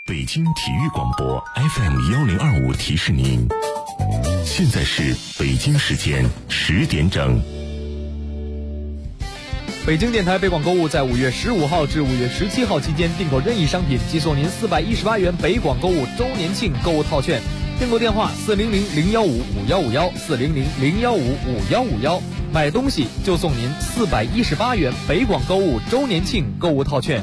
北京体育广播 FM1025提示您，现在是北京时间10点整。 北京电台北广购物在5月15号至5月17号期间订购任意商品，即送您418元北广购物周年庆购物套券。订购电话400-015-5151，400-015-5151，买东西就送您418元北广购物周年庆购物套券。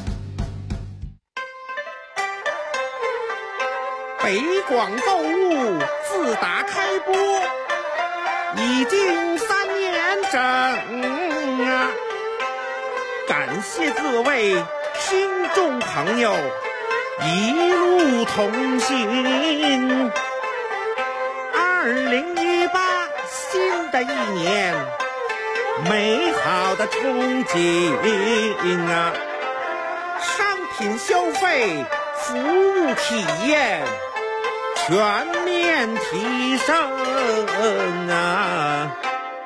北广购物自打开播已经3年整啊，感谢各位听众朋友一路同行。2018新的一年，美好的憧憬啊，商品消费、服务体验全面提升啊！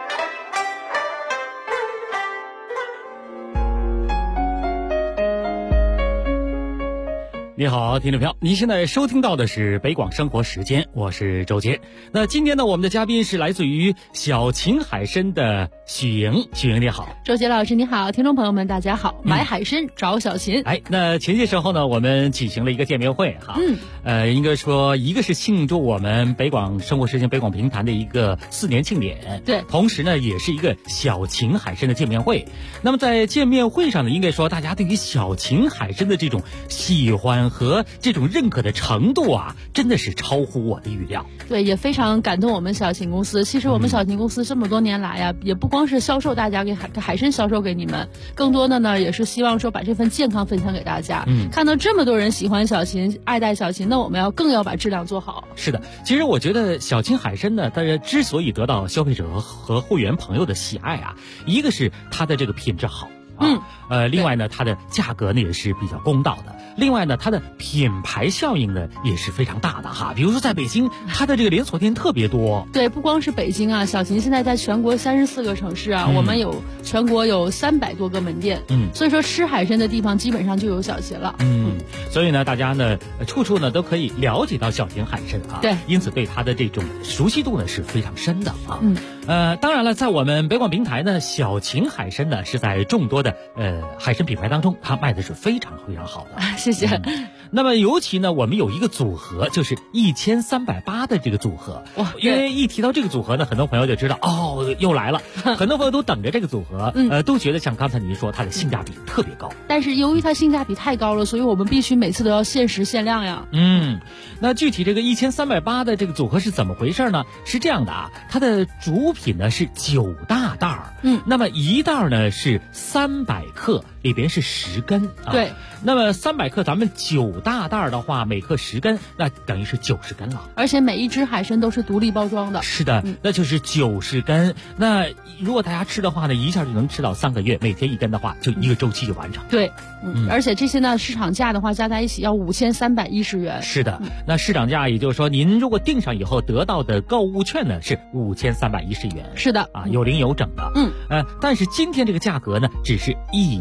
你好，听众朋友，您现在收听到的是北广生活时间，我是周杰。那今天呢，我们的嘉宾是来自于小秦海参的许莹。许莹你好。 周杰老师你好，听众朋友们大家好。买海参找小秦。 那前些时候呢，我们举行了一个见面会哈。应该说一个是庆祝我们北广生活时间北广评弹的一个4年庆典， 对， 同时呢也是一个小秦海参的见面会。那么在见面会上呢，应该说大家对于小秦海参的这种喜欢和这种认可的程度啊，真的是超乎我的预料。 对，也非常感动我们小秦公司。其实我们小秦公司这么多年来呀，也不光是销售大家给海参销售给你们，更多的呢也是希望说把这份健康分享给大家。看到这么多人喜欢小秦，爱戴小秦，那我们更要把质量做好。 是的，其实我觉得小秦海参呢，大家之所以得到消费者和会员朋友的喜爱啊，一个是它的这个品质好。另外呢，它的价格呢也是比较公道的。另外呢，它的品牌效应呢也是非常大的哈。比如说在北京，它的这个连锁店特别多。 对，不光是北京啊，小秦现在在全国34个城市啊，我们全国有300多个门店。所以说吃海参的地方基本上就有小秦了。 所以呢，大家呢处处呢都可以了解到小秦海参啊。 对， 因此对它的这种熟悉度呢是非常深的啊。当然了，在我们北广平台呢，小秦海参呢是在众多的海参品牌当中，它卖的是非常非常好的。 谢谢。 那么尤其呢，我们有一个组合，就是1380的这个组合。哇！因为一提到这个组合呢，很多朋友就知道哦，又来了。很多朋友都等着这个组合，都觉得像刚才您说，它的性价比特别高。 但是由于它性价比太高了，所以我们必须每次都要限时限量呀。 那具体这个1380的这个组合是怎么回事呢？是这样的啊，它的主品呢是9大袋儿。那么一袋呢是300克，里边是10根啊。 对。 那么300克，咱们9大袋的话，每克10根，那等于是90根了。 而且每一只海参都是独立包装的。 是的，那就是90根。那如果大家吃的话呢，一下就能吃到3个月，每天1根的话，就一个周期就完成。 对，而且这些呢，市场价的话加在一起要5310元。 是的，那市场价也就是说，您如果订上以后得到的购物券呢是5310元。 是的， 啊，有零有整的。但是今天这个价格呢，只是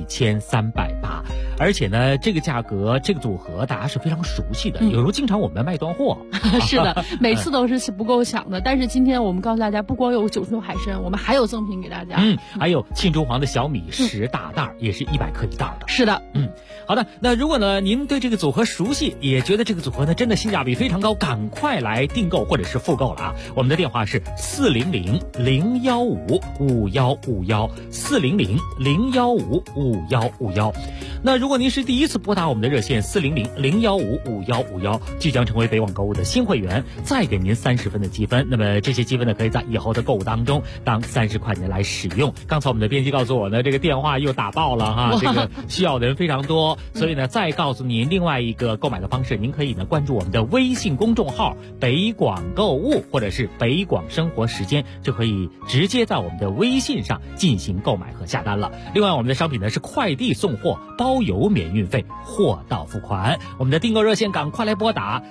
1380，而且呢，这个价格这个组合大家是非常熟悉的，有时候经常我们卖断货。 是的，每次都是不够抢的。但是今天我们告诉大家，不光有90头海参，我们还有赠品给大家。 还有庆州黄的小米10大袋，也是100克一袋的。 是的， 好的。那如果呢您对这个组合熟悉，也觉得这个组合呢真的性价比非常高，赶快来订购或者是复购了啊！我们的电话是400-015-5151，400-015-5151。那如果您是第一次拨打我们的热线400-015-5151，即将成为北广购物的新会员，再给您30分的积分。那么这些积分呢，可以在以后的购物当中当30块钱来使用。刚才我们的编辑告诉我呢，这个电话又打爆了哈，这个需要的人非常多，所以呢，再告诉您另外一个购买的方式，您可以呢关注我们的微信公众号北广购物或者是北广生活时间，就可以直接在我们的微信上进行购买和下单了。另外我们的商品呢是快递送货，包邮免运费，货到付款。我们的订购热线赶快来拨打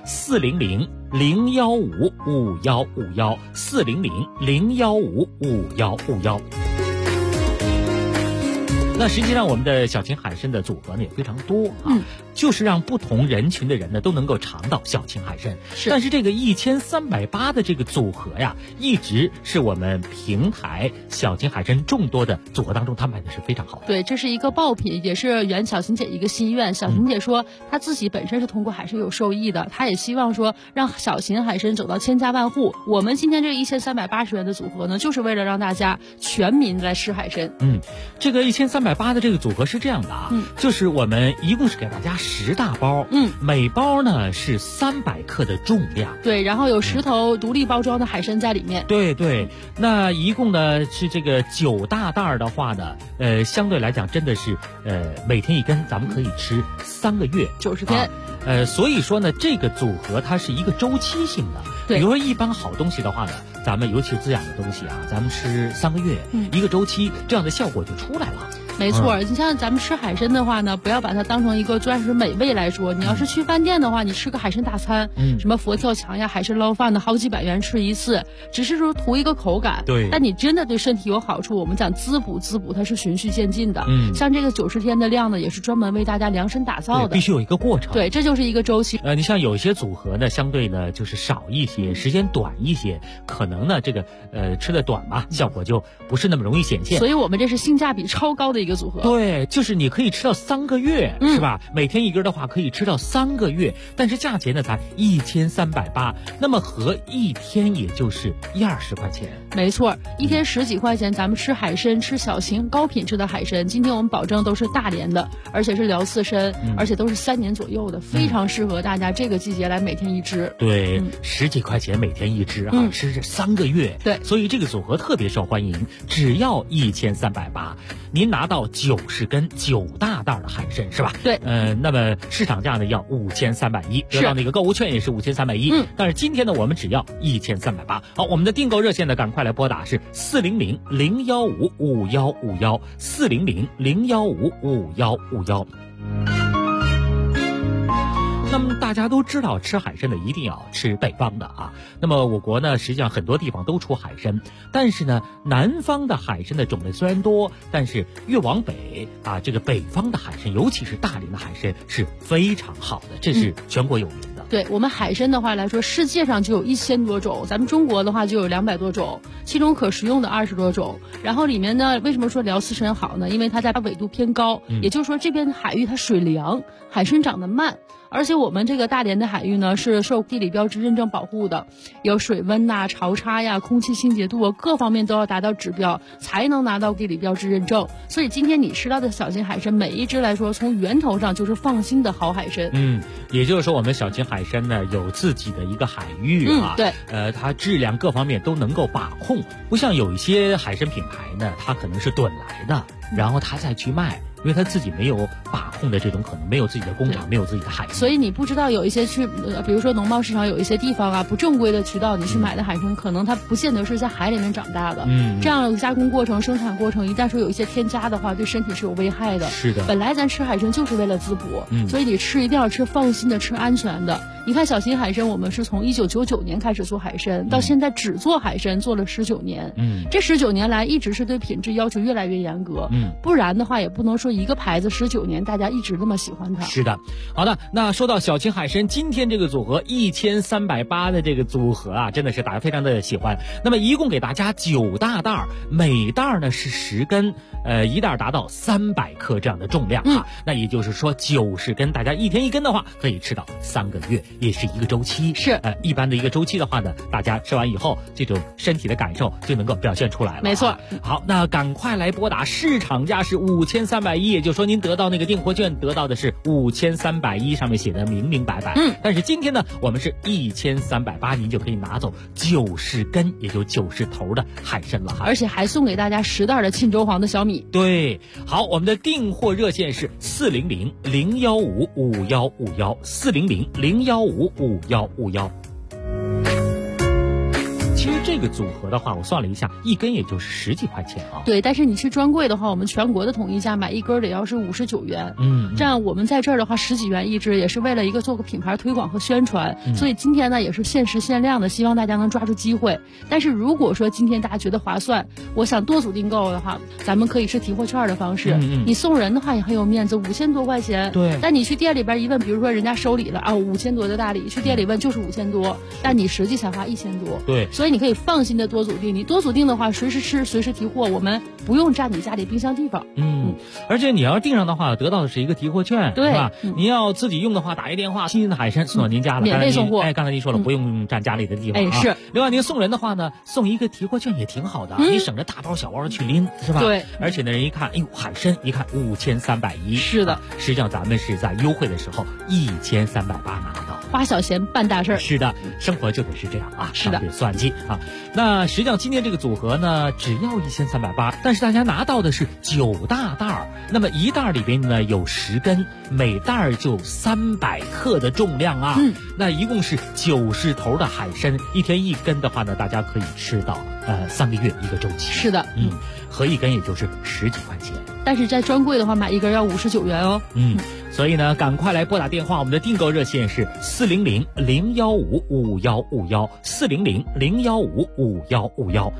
400-015-5151，400-015-5151。 那实际上我们的小秦海参的组合呢也非常多啊，就是让不同人群的人呢都能够尝到小秦海参。但是这个1380的这个组合呀，一直是我们平台小秦海参众多的组合当中，它卖的是非常好的。 对，这是一个爆品，也是圆小秦姐一个心愿。小秦姐说，她自己本身是通过海参有受益的，她也希望说让小秦海参走到千家万户。我们今天这个1380元的组合呢，就是为了让大家全民来吃海参。 这个1380的这个组合是这样的啊，就是我们一共是给大家10大包，每包呢是300克的重量， 对，然后有10头独立包装的海参在里面， 对，那一共呢是这个9大袋的话呢，相对来讲真的是每天一根，咱们可以吃3个月 90天， 所以说呢，这个组合它是一个周期性的，比如说一般好东西的话呢，咱们尤其是滋养的东西啊，咱们吃3个月，一个周期，这样的效果就出来了。 没错，你像咱们吃海参的话呢，不要把它当成一个专属美味来说。你要是去饭店的话，你吃个海参大餐，什么佛跳墙呀、海参捞饭的，好几百元吃一次，只是说图一个口感。 对， 但你真的对身体有好处。我们讲滋补，它是循序渐进的。像这个90天的量呢，也是专门为大家量身打造的， 必须有一个过程。 对，这就是一个周期。 你像有一些组合呢，相对呢就是少一些，时间短一些，可能呢这个吃的短嘛，效果就不是那么容易显现。 所以我们这是性价比超高的一个组合。 对。就是你可以吃到3个月，是吧？每天一根的话可以吃到3个月，但是价钱呢才1380，那么合一天也就是120块钱。 没错，一天10几块钱，咱们吃海参，吃小秦高品质的海参。今天我们保证都是大连的，而且是辽刺参，而且都是3年左右的，非常适合大家这个季节来每天一只。 对，10几块钱每天一只啊，吃这3个月。 对， 所以这个组合特别受欢迎，只要1380，您拿到90根9大袋的海参是吧？ 对， 那么市场价呢要5310，得到那个购物券也是5310。但是今天呢，我们只要1380。好，我们的订购热线呢，赶快来拨打是400-015-5151，400-015-5151。那么大家都知道，吃海参的一定要吃北方的啊。那么我国呢，实际上很多地方都出海参，但是呢，南方的海参的种类虽然多，但是越往北啊，这个北方的海参，尤其是大连的海参是非常好的，这是全国有名的。 对，我们海参的话来说，世界上就有1000多种，咱们中国的话就有200多种，其中可食用的20多种。然后里面呢，为什么说辽刺参好呢？因为它在纬度偏高，也就是说这边的海域它水凉，海参长得慢。而且我们这个大连的海域呢，是受地理标志认证保护的，有水温呐、潮差呀、空气清洁度啊，各方面都要达到指标，才能拿到地理标志认证。所以今天你吃到的小秦海参，每一只来说，从源头上就是放心的好海参。 也就是说，我们小秦海参呢有自己的一个海域啊， 对， 它质量各方面都能够把控，不像有一些海参品牌呢，它可能是趸来的，然后它再去卖。因为他自己没有把控的这种可能，没有自己的工厂，没有自己的海域， 所以你不知道有一些比如说农贸市场有一些地方啊，不正规的渠道你去买的海参，可能它不见得是在海里面长大的。这样加工过程、生产过程，一旦说有一些添加的话，对身体是有危害的。 是的， 本来咱吃海参就是为了滋补，所以你吃一定要吃放心的、吃安全的。你看小秦海参，我们是从1999年开始做海参，到现在只做海参做了19年。这19年来一直是对品质要求越来越严格。不然的话也不能说一个牌子19年大家一直那么喜欢它。 是的，好的，那说到小秦海参，今天这个组合1380的这个组合啊，真的是大家非常的喜欢。那么一共给大家9大袋，每袋呢是10根，一袋达到300克这样的重量啊。那也就是说90根，大家一天一根的话，可以吃到3个月，也是一个周期。 是， 一般的一个周期的话呢，大家吃完以后，这种身体的感受就能够表现出来了。 没错。 好，那赶快来拨打，市场价是5310，也就是说您得到那个订货券，得到的是5310，上面写的明明白白。但是今天呢，我们是1380，您就可以拿走90根，也就90头的海参了， 而且还送给大家10袋的沁州黄的小米。 对，好，我们的订货热线是400-015-5151，400-015-5151。其实这个组合的话，我算了一下，一根也就是10几块钱啊。 对，但是你去专柜的话，我们全国的统一价买一根得要是59元。这样我们在这儿的话10几元一支，也是为了一个做个品牌推广和宣传。所以今天呢也是限时限量的，希望大家能抓住机会。但是如果说今天大家觉得划算，我想多组订购的话，咱们可以是提货券的方式。你送人的话也很有面子，5000多块钱。 对。 但你去店里边一问，比如说人家收礼了啊，5000多的大礼，去店里问就是5000多，但你实际才花1000多。 对。 所以你可以放心的多组订，你多组订的话，随时吃，随时提货，我们不用占你家里冰箱地方。 而且你要订上的话，得到的是一个提货券， 对， 是吧？你要自己用的话，打一电话，新鲜的海参送到您家了， 免费送货。 刚才您说了，不用占家里的地方。 是。 另外，您送人的话呢，送一个提货券也挺好的，你省着大包小包的去拎，是吧？ 对。 而且呢，人一看，哎呦，海参一看5310， 是的。 实际上咱们是在优惠的时候1380拿到， 花小钱办大事儿。 是的，生活就得是这样啊， 是的， 别算计啊。那实际上今天这个组合呢，只要1380，但是大家拿到的是9大袋儿，那么一袋里边呢有10根，每袋就300克的重量啊。那一共是90头的海参，一天1根的话呢，大家可以吃到3个月一个周期。 是的， 合一根也就是10几块钱。 但是在专柜的话，买一根要59元哦。 所以呢，赶快来拨打电话，我们的订购热线是400-015-5151，400-015-5151。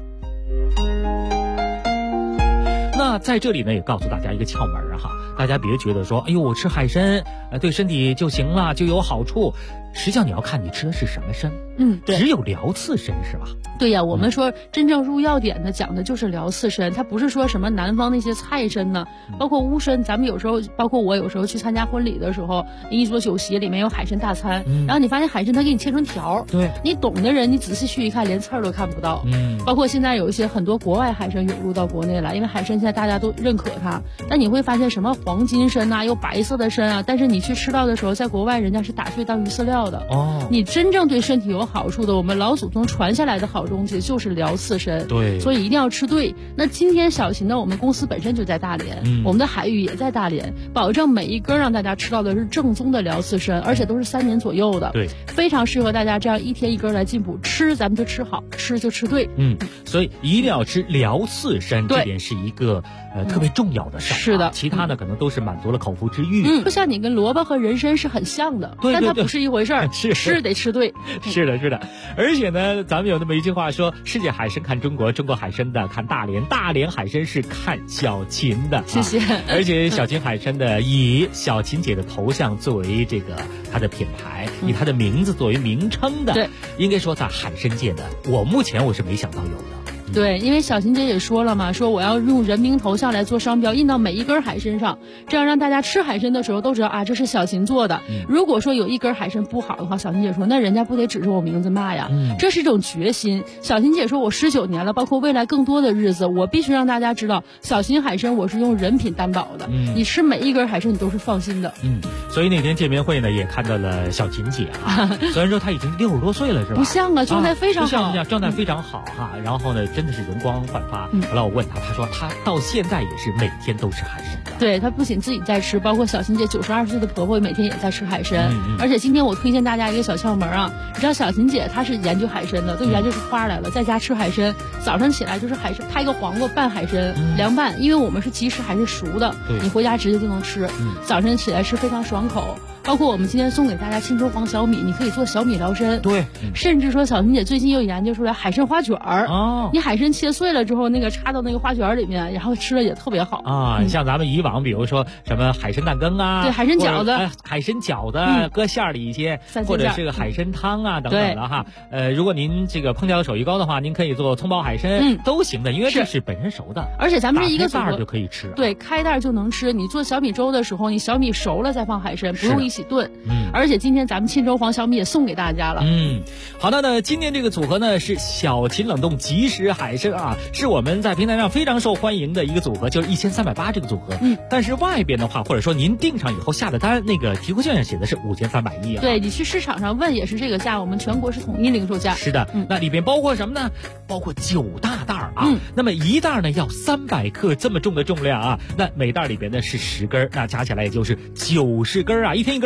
那在这里呢，也告诉大家一个窍门哈，大家别觉得说，哎呦，我吃海参，对身体就行了，就有好处。实际上你要看你吃的是什么参，只有辽刺参是吧？ 对呀，我们说真正入药典的讲的就是辽刺参，它不是说什么南方那些菜参呢，包括乌参，咱们有时候，包括我有时候去参加婚礼的时候，一桌酒席里面有海参大餐，然后你发现海参它给你切成条， 对， 你懂的人你仔细去一看，连刺儿都看不到。包括现在有一些很多国外海参涌入到国内来，因为海参现在大家都认可它，但你会发现什么黄金参啊，有白色的参啊，但是你去吃到的时候，在国外人家是打碎当鱼饲料的。你真正对身体有好处的，我们老祖宗传下来的好东西就是辽刺参， 对， 所以一定要吃对。那今天小秦呢，我们公司本身就在大连，我们的海域也在大连，保证每一根让大家吃到的是正宗的辽刺参，而且都是3年左右的， 对， 非常适合大家这样一天一根来进补，吃咱们就吃好，吃就吃对。 所以一定要吃辽刺参，这点是一个特别重要的事儿。 是的， 其他呢可能都是满足了口腹之欲。 就像你跟萝卜和人参是很像的，但它不是一回事儿。吃得吃对。 是的，是的。而且呢，咱们有那么一句话说，世界海参看中国，中国海参的看大连，大连海参是看小秦的。 谢谢。 而且小秦海参的以小秦姐的头像作为这个它的品牌，以它的名字作为名称的， 对， 应该说在海参界的，目前我是没想到有的。 对，因为小秦姐也说了嘛，说我要用人名头像来做商标，印到每一根海参上，这样让大家吃海参的时候都知道啊，这是小秦做的。如果说有一根海参不好的话，小秦姐说那人家不得指着我名字骂呀。这是一种决心。小秦姐说我19年了，包括未来更多的日子，我必须让大家知道，小秦海参我是用人品担保的。你吃每一根海参你都是放心的。 所以那天见面会呢，也看到了小秦姐啊，虽然说她已经60多岁了，是吧？ 不像啊，状态非常好， 状态非常好哈。然后呢，真的是容光焕发。后来我问她，她说她到现在也是每天都吃海参的。 对，她不仅自己在吃，包括小秦姐92岁的婆婆每天也在吃海参。而且今天我推荐大家一个小窍门啊，你知道小秦姐她是研究海参的，都研究出花来了，在家吃海参，早上起来就是海参拍个黄瓜拌海参，凉拌，因为我们是即食还是熟的，你回家直接就能吃。早晨起来吃非常爽口。包括我们今天送给大家沁州黄小米，你可以做小米辽参。 对， 甚至说小秦姐最近又研究出来海参花卷儿。你海参切碎了之后，那个插到那个花卷里面，然后吃了也特别好啊。像咱们以往比如说什么海参蛋羹啊， 对，海参饺子， 海参饺子搁馅儿里一些，或者是个海参汤啊等等的哈。如果您这个烹调手艺高的话，您可以做葱爆海参，都行的，因为这是本身熟的， 而且咱们是一个袋就可以吃。 对，开袋就能吃。你做小米粥的时候，你小米熟了再放海参，不用一起炖。而且今天咱们沁州黄小米也送给大家了。 好的呢，今天这个组合呢是小秦冷冻即食海参啊，是我们在平台上非常受欢迎的一个组合，就是1380这个组合。但是外边的话，或者说您订上以后下的单，那个提货券上写的是5310啊。 对，你去市场上问也是这个价，我们全国是统一零售价。 是的，那里边包括什么呢？包括9大袋啊。那么一袋呢要300克这么重的重量啊，那每袋里边呢是10根，那加起来也就是90根啊，一天一根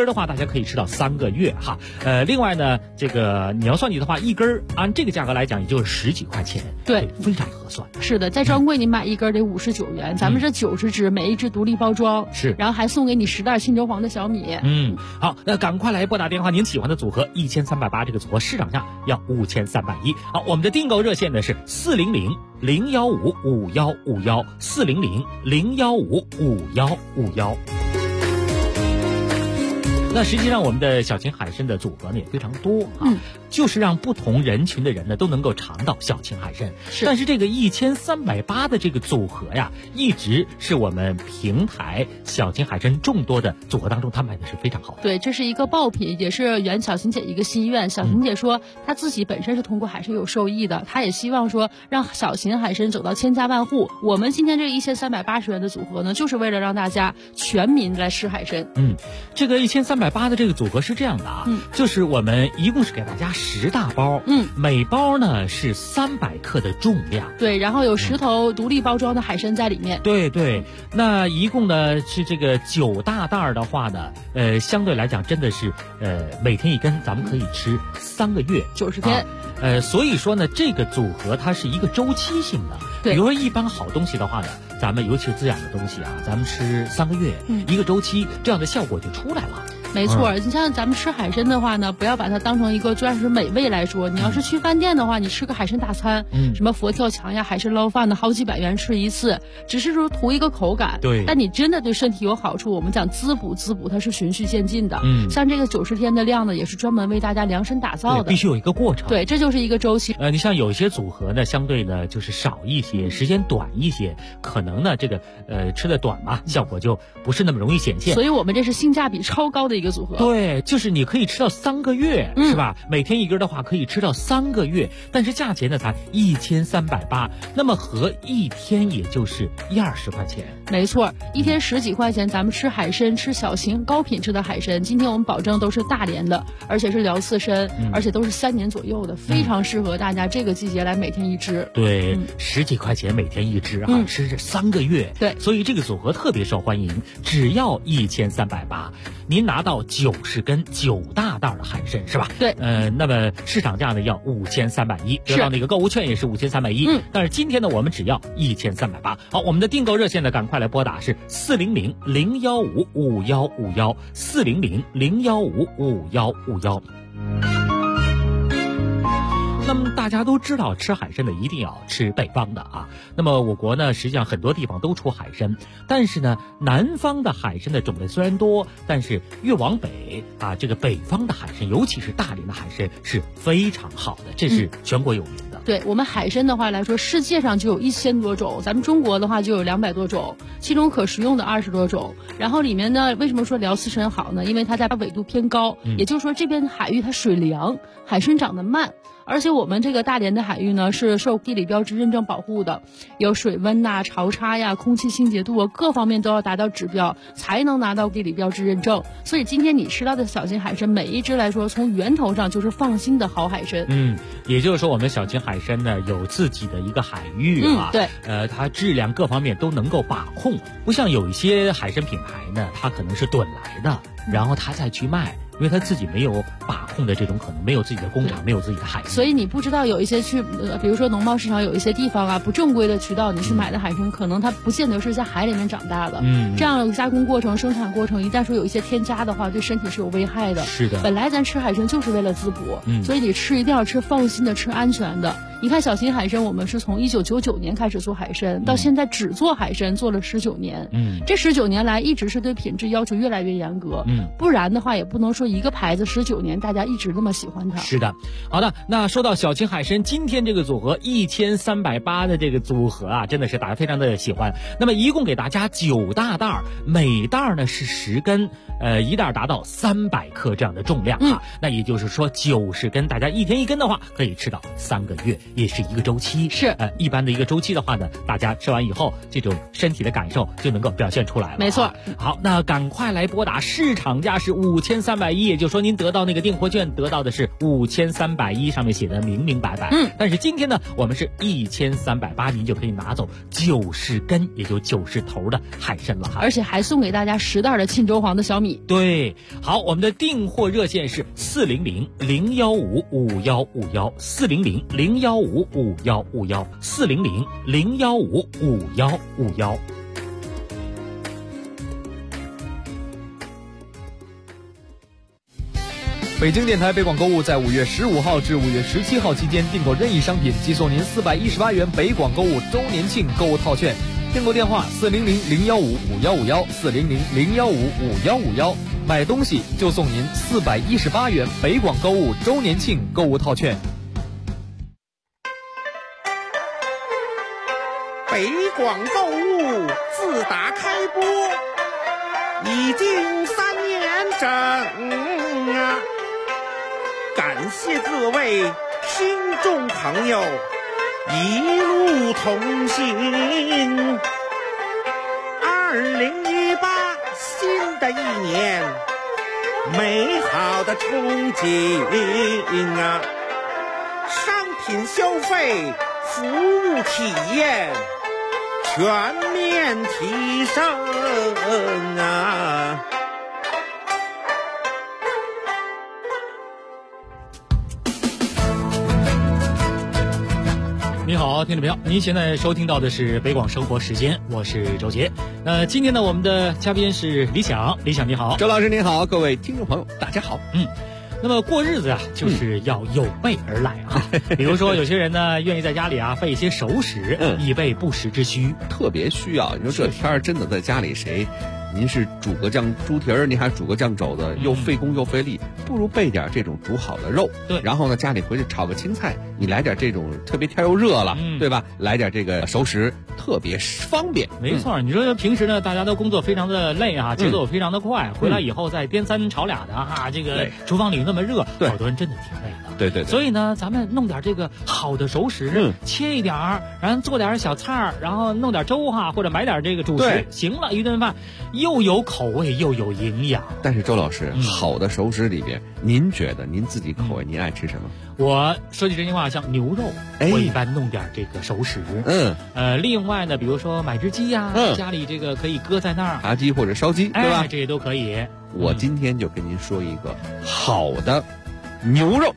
根的话，大家可以吃到3个月哈。另外呢，这个你要算计的话，一根按这个价格来讲，也就是10几块钱， 对， 非常合算。 是的，在专柜你买一根得59元，咱们这90只，每一只独立包装， 是， 然后还送给你10袋青州黄的小米。 好，那赶快来拨打电话，您喜欢的组合1380，这个组合市场价要5310。好，我们的订购热线呢是400-015-5151，400-015-5151。那实际上我们的小秦海参的组合呢也非常多啊，就是让不同人群的人呢都能够尝到小秦海参。但是这个1380的这个组合呀，一直是我们平台小秦海参众多的组合当中，它卖的是非常好的。 对，这是一个爆品，也是圆小秦姐一个心愿。小秦姐说，她自己本身是通过海参有受益的，她也希望说让小秦海参走到千家万户。我们今天这个1380元的组合呢，就是为了让大家全民来吃海参。 这个1380的这个组合是这样的啊，就是我们一共是给大家10大包，每包呢是300克的重量， 对，然后有10头独立包装的海参在里面， 对，那一共呢是这个9大袋的话呢，相对来讲真的是每天一根，咱们可以吃3个月 90天， 所以说呢，这个组合它是一个周期性的，比如说一般好东西的话呢，咱们尤其是滋养的东西啊，咱们吃3个月，一个周期，这样的效果就出来了。 没错，你像咱们吃海参的话呢，不要把它当成一个专属美味来说。你要是去饭店的话，你吃个海参大餐，什么佛跳墙呀、海参捞饭的，好几百元吃一次，只是说图一个口感。 对， 但你真的对身体有好处。我们讲滋补，它是循序渐进的。像这个90天的量呢，也是专门为大家量身打造的， 必须有一个过程。 对，这就是一个周期。 你像有一些组合呢，相对呢就是少一些，时间短一些，可能呢这个吃的短嘛，效果就不是那么容易显现。 所以我们这是性价比超高的一个组合。 对。就是你可以吃到3个月，是吧？每天一根的话可以吃到3个月，但是价钱呢才1380，那么合一天也就是20块钱。 没错，一天10几块钱，咱们吃海参，吃小秦高品质的海参。今天我们保证都是大连的，而且是辽刺参，而且都是3年左右的，非常适合大家这个季节来每天一只。 对，10几块钱每天一只啊，吃这3个月。 对， 所以这个组合特别受欢迎，只要1380，您拿到90根9大袋的海参是吧？ 对， 那么市场价呢要5310，得到那个购物券也是5310。但是今天呢，我们只要1380。好，我们的订购热线呢，赶快来拨打是400-015-5151，400-015-5151。那么大家都知道，吃海参的一定要吃北方的啊。那么我国呢，实际上很多地方都出海参，但是呢，南方的海参的种类虽然多，但是越往北啊，这个北方的海参，尤其是大连的海参是非常好的，这是全国有名的。 对，我们海参的话来说，世界上就有1000多种，咱们中国的话就有200多种，其中可食用的20多种。然后里面呢，为什么说辽刺参好呢？因为它在纬度偏高，也就是说这边海域它水凉，海参长得慢。而且我们这个大连的海域呢，是受地理标志认证保护的，有水温呐、潮差呀、空气清洁度啊，各方面都要达到指标，才能拿到地理标志认证。所以今天你吃到的小秦海参，每一只来说，从源头上就是放心的好海参。 也就是说，我们小秦海参呢有自己的一个海域啊， 对， 它质量各方面都能够把控，不像有一些海参品牌呢，它可能是趸来的，然后它再去卖。因为他自己没有把控的这种可能，没有自己的工厂，没有自己的海域， 所以你不知道有一些比如说农贸市场有一些地方啊，不正规的渠道，你去买的海参，可能它不见得是在海里面长大的。这样加工过程、生产过程，一旦说有一些添加的话，对身体是有危害的。 是的， 本来咱吃海参就是为了滋补，所以你吃一定要吃放心的、吃安全的。你看小秦海参，我们是从1999年开始做海参，到现在只做海参做了19年。这19年来一直是对品质要求越来越严格。不然的话也不能说一个牌子19年大家一直那么喜欢它。 是的，好的，那说到小秦海参，今天这个组合1380的这个组合啊，真的是大家非常的喜欢。那么一共给大家9大袋，每袋呢是10根，一袋达到300克这样的重量啊。那也就是说90根，大家一天一根的话，可以吃到3个月。 也是一个周期。 是一般的一个周期的话呢，大家吃完以后，这种身体的感受就能够表现出来了。 没错。 好，那赶快来拨打，市场价是5310，也就是说您得到那个订货券得到的是5310，上面写的明明白白。但是今天呢，我们是1380，您就可以拿走90根，也就90头的海参了哈。 而且还送给大家10袋的沁州黄的小米。 对，好，我们的订货热线是400-015-5151，400-015-5151，400-015-5151。 北京电台北广购物在5月15号至5月17号期间订购任意商品，寄送您418元北广购物周年庆购物套券。订购电话400-015-5151，400-015-5151，买东西就送您418元北广购物周年庆购物套券。 北广购物自打开播已经3年整啊！感谢各位听众朋友一路同行。2018新的一年，美好的憧憬啊！商品消费、服务体验全面提升啊！ 你好，听众朋友，您现在收听到的是北广生活时间，我是周杰。今天呢，我们的嘉宾是李想，李想你好。 周老师您好，各位听众朋友大家好。 那么过日子啊，就是要有备而来啊。比如说有些人呢，愿意在家里啊备一些熟食，以备不时之需， 特别需要。你说这天儿真的在家里谁？您是煮个酱猪蹄儿，您还煮个酱肘子，又费工又费力，不如备点这种煮好的肉。 对， 然后呢，家里回去炒个青菜，你来点这种特别天又热了，对吧？来点这个熟食，特别方便。 没错，你说平时呢，大家都工作非常的累啊，节奏非常的快，回来以后再颠三炒俩的哈，这个厨房里那么热，好多人真的挺累的。 对， 所以呢，咱们弄点这个好的熟食，切一点儿，然后做点小菜儿，然后弄点粥哈，或者买点这个主食，行了，一顿饭又有口味又有营养。 但是周老师，好的熟食里边，您觉得您自己口味您爱吃什么？ 我说句真心话，像牛肉，我一般弄点这个熟食。另外呢，比如说买只鸡呀，家里这个可以搁在那儿， 扒鸡或者烧鸡，对吧？ 这些都可以。 我今天就跟您说一个好的牛肉。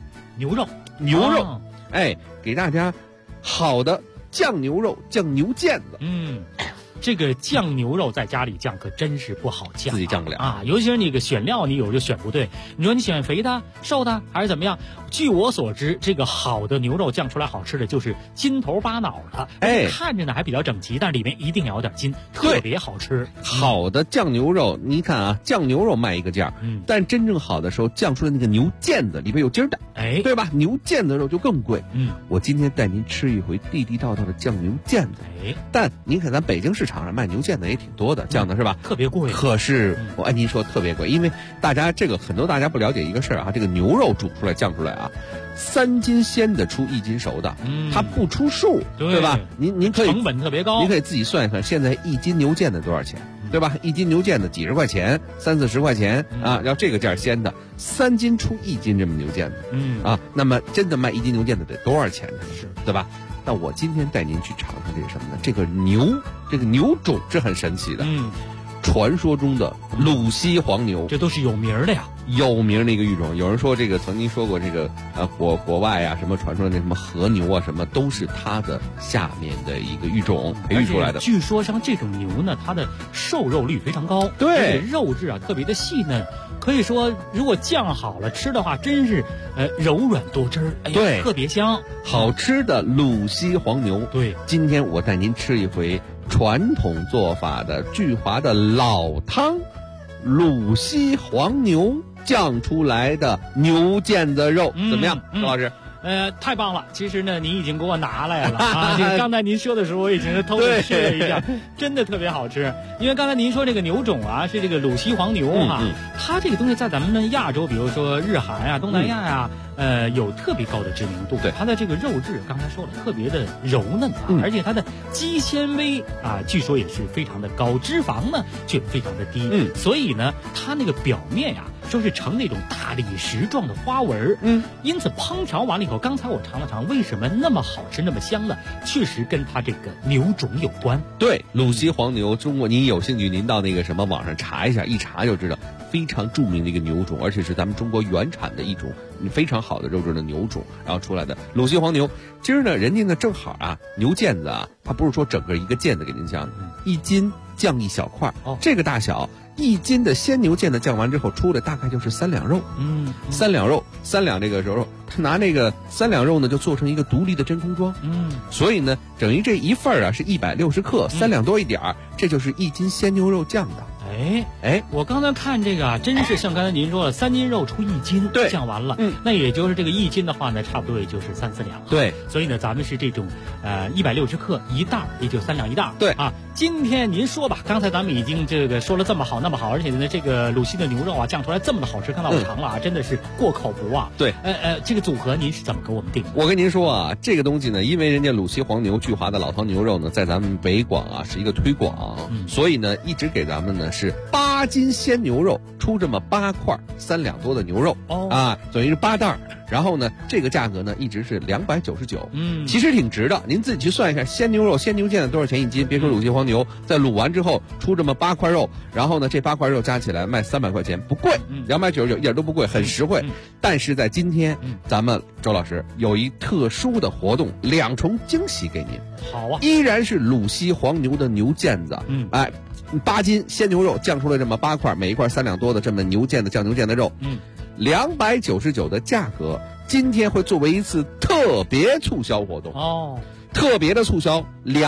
给大家好的酱牛肉、酱牛腱子。 这个酱牛肉在家里酱可真是不好酱， 自己酱不了啊！尤其是那个选料，你有时候选不对。你说你选肥的、瘦的还是怎么样？据我所知，这个好的牛肉酱出来好吃的就是筋头巴脑的，看着呢还比较整齐，但里面一定要有点筋，特别好吃。 好的酱牛肉，你看啊，酱牛肉卖一个价，但真正好的时候酱出来那个牛腱子里边有筋儿的，对吧？牛腱子肉就更贵。我今天带您吃一回地地道道的酱牛腱子。但您看咱北京市场上卖牛腱子也挺多的，酱的是吧？ 特别贵。 可是我按您说特别贵，因为大家很多大家不了解一个事儿啊，这个牛肉煮出来酱出来啊，3斤鲜的出1斤熟的，它不出数，对吧？您可以成本特别高， 您可以自己算一算，现在1斤牛腱子多少钱，对吧？1斤牛腱子几十块钱，30-40块钱啊，要这个价鲜的，3斤出1斤这么牛腱子，那么真的卖1斤牛腱子得多少钱呢？是，对吧？那我今天带您去尝尝这是什么呢？这个牛种是很神奇的，传说中的鲁西黄牛， 这都是有名的呀， 有名的一个育种。有人说这个曾经说过这个国外啊，什么传说那什么和牛啊，什么都是它的下面的一个育种培育出来的。 据说像这种牛呢，它的瘦肉率非常高， 对， 肉质啊特别的细嫩。可以说，如果酱好了吃的话，真是柔软多汁儿， 对， 特别香， 好吃的鲁西黄牛。 对， 今天我带您吃一回传统做法的聚华的老汤，鲁西黄牛酱出来的牛腱子肉，怎么样，周老师？ 太棒了！其实呢，您已经给我拿来了啊。这个刚才您说的时候，我已经偷着吃了一下，真的特别好吃。因为刚才您说这个牛种啊，是这个鲁西黄牛啊，它这个东西在咱们的亚洲，比如说日韩啊、东南亚呀，有特别高的知名度。 对， 它的这个肉质，刚才说了，特别的柔嫩啊，而且它的肌纤维啊，据说也是非常的高，脂肪呢却非常的低。所以呢，它那个表面呀，说是呈那种大理石状的花纹。因此烹调完了以后，刚才我尝了尝，为什么那么好吃那么香呢？确实跟它这个牛种有关。 对，鲁西黄牛，中国您有兴趣您到那个什么网上查一下，一查就知道，非常著名的一个牛种，而且是咱们中国原产的一种非常好的肉质的牛种，然后出来的鲁西黄牛。今儿呢，人家呢正好啊，牛腱子啊，它不是说整个一个腱子给您降的，1斤降一小块，这个大小。1斤的鲜牛腱子降完之后，出来大概就是3两肉。3两肉，3两这个肉，他拿那个3两肉呢，就做成一个独立的真空装。所以呢，等于这一份啊是160克，3两多一点儿，这就是1斤鲜牛肉酱的。 我刚才看这个啊，真是像刚才您说了，3斤肉出1斤， 对， 降完了，那也就是这个1斤的话呢，差不多也就是3、4两。 对， 所以呢，咱们是这种160克一袋，也就3两一袋。 对啊，今天您说吧，刚才咱们已经这个说了这么好那么好，而且呢，这个鲁西的牛肉啊酱出来这么的好吃，看到我尝了啊，真的是过口不忘。 对， 这个组合您是怎么给我们定的？ 我跟您说啊，这个东西呢，因为人家鲁西黄牛、聚华的老汤牛肉呢，在咱们北广啊是一个推广，所以呢，一直给咱们呢是8斤鲜牛肉出这么8块3两多的牛肉等于是8袋。然后呢，这个价格呢一直是299，其实挺值的。您自己去算一下，鲜牛肉、鲜牛腱子多少钱1斤？别说鲁西黄牛，在卤完之后出这么8块肉，然后呢，这8块肉加起来卖300块钱，不贵，299一点都不贵，很实惠。但是在今天，咱们周老师有一特殊的活动，2重惊喜给您。 好啊， 依然是鲁西黄牛的牛腱子，8斤鲜牛肉降出来这么8块，每一块3两多的这么牛腱子酱牛腱子肉，299的价格，今天会作为一次特别促销活动特别的促销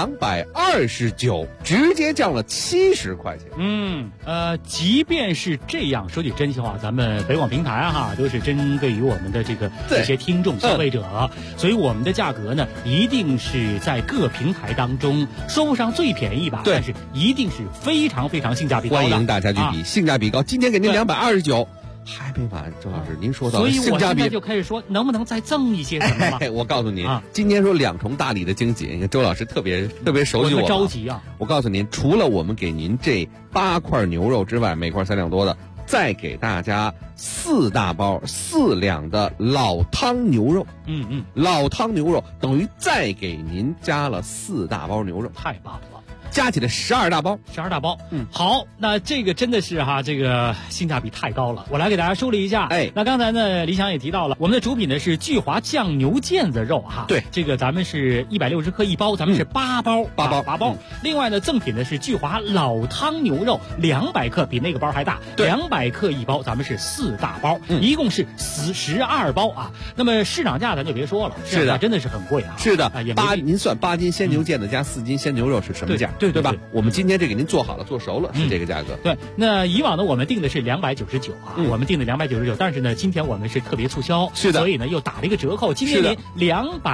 229，直接降了70块钱。 即便是这样，说句真心话，咱们北广平台都是针对于我们的这些听众消费者，所以我们的价格呢，一定是在各平台当中说不上最便宜吧，但是一定是非常非常性价比高的。 欢迎大家去比，性价比高。今天给您229。还没完，周老师，您说到所以我现性价比， 在就开始说，能不能再赠一些什么吗？ 我告诉您，今天说2重大礼的惊喜，你看周老师特别熟悉我着急啊！ 我告诉您，除了我们给您这8块牛肉之外，每块3两多的，再给大家4大包4两的老汤牛肉。老汤牛肉等于再给您加了4大包牛肉， 太棒了。 加起来12大包 ，12大包。好，那这个真的是这个性价比太高了。我来给大家梳理一下。那刚才呢，李想也提到了，我们的主品呢是聚华酱牛腱子肉对， 这个咱们是160克一包，咱们是8包，8包。另外呢，赠品呢是聚华老汤牛肉200克，比那个包还大，200克一包，咱们是4大包，一共是12包啊。那么市场价咱就别说了， 是的， 真的是很贵啊。 是的，您算8斤鲜牛腱子加4斤鲜牛肉是什么价？对吧？我们今天这给您做好了，做熟了，是这个价格。 对，那以往呢，我们定的是299我们定的299，但是呢，今天我们是特别促销， 是的， 所以呢又打了一个折扣，今天您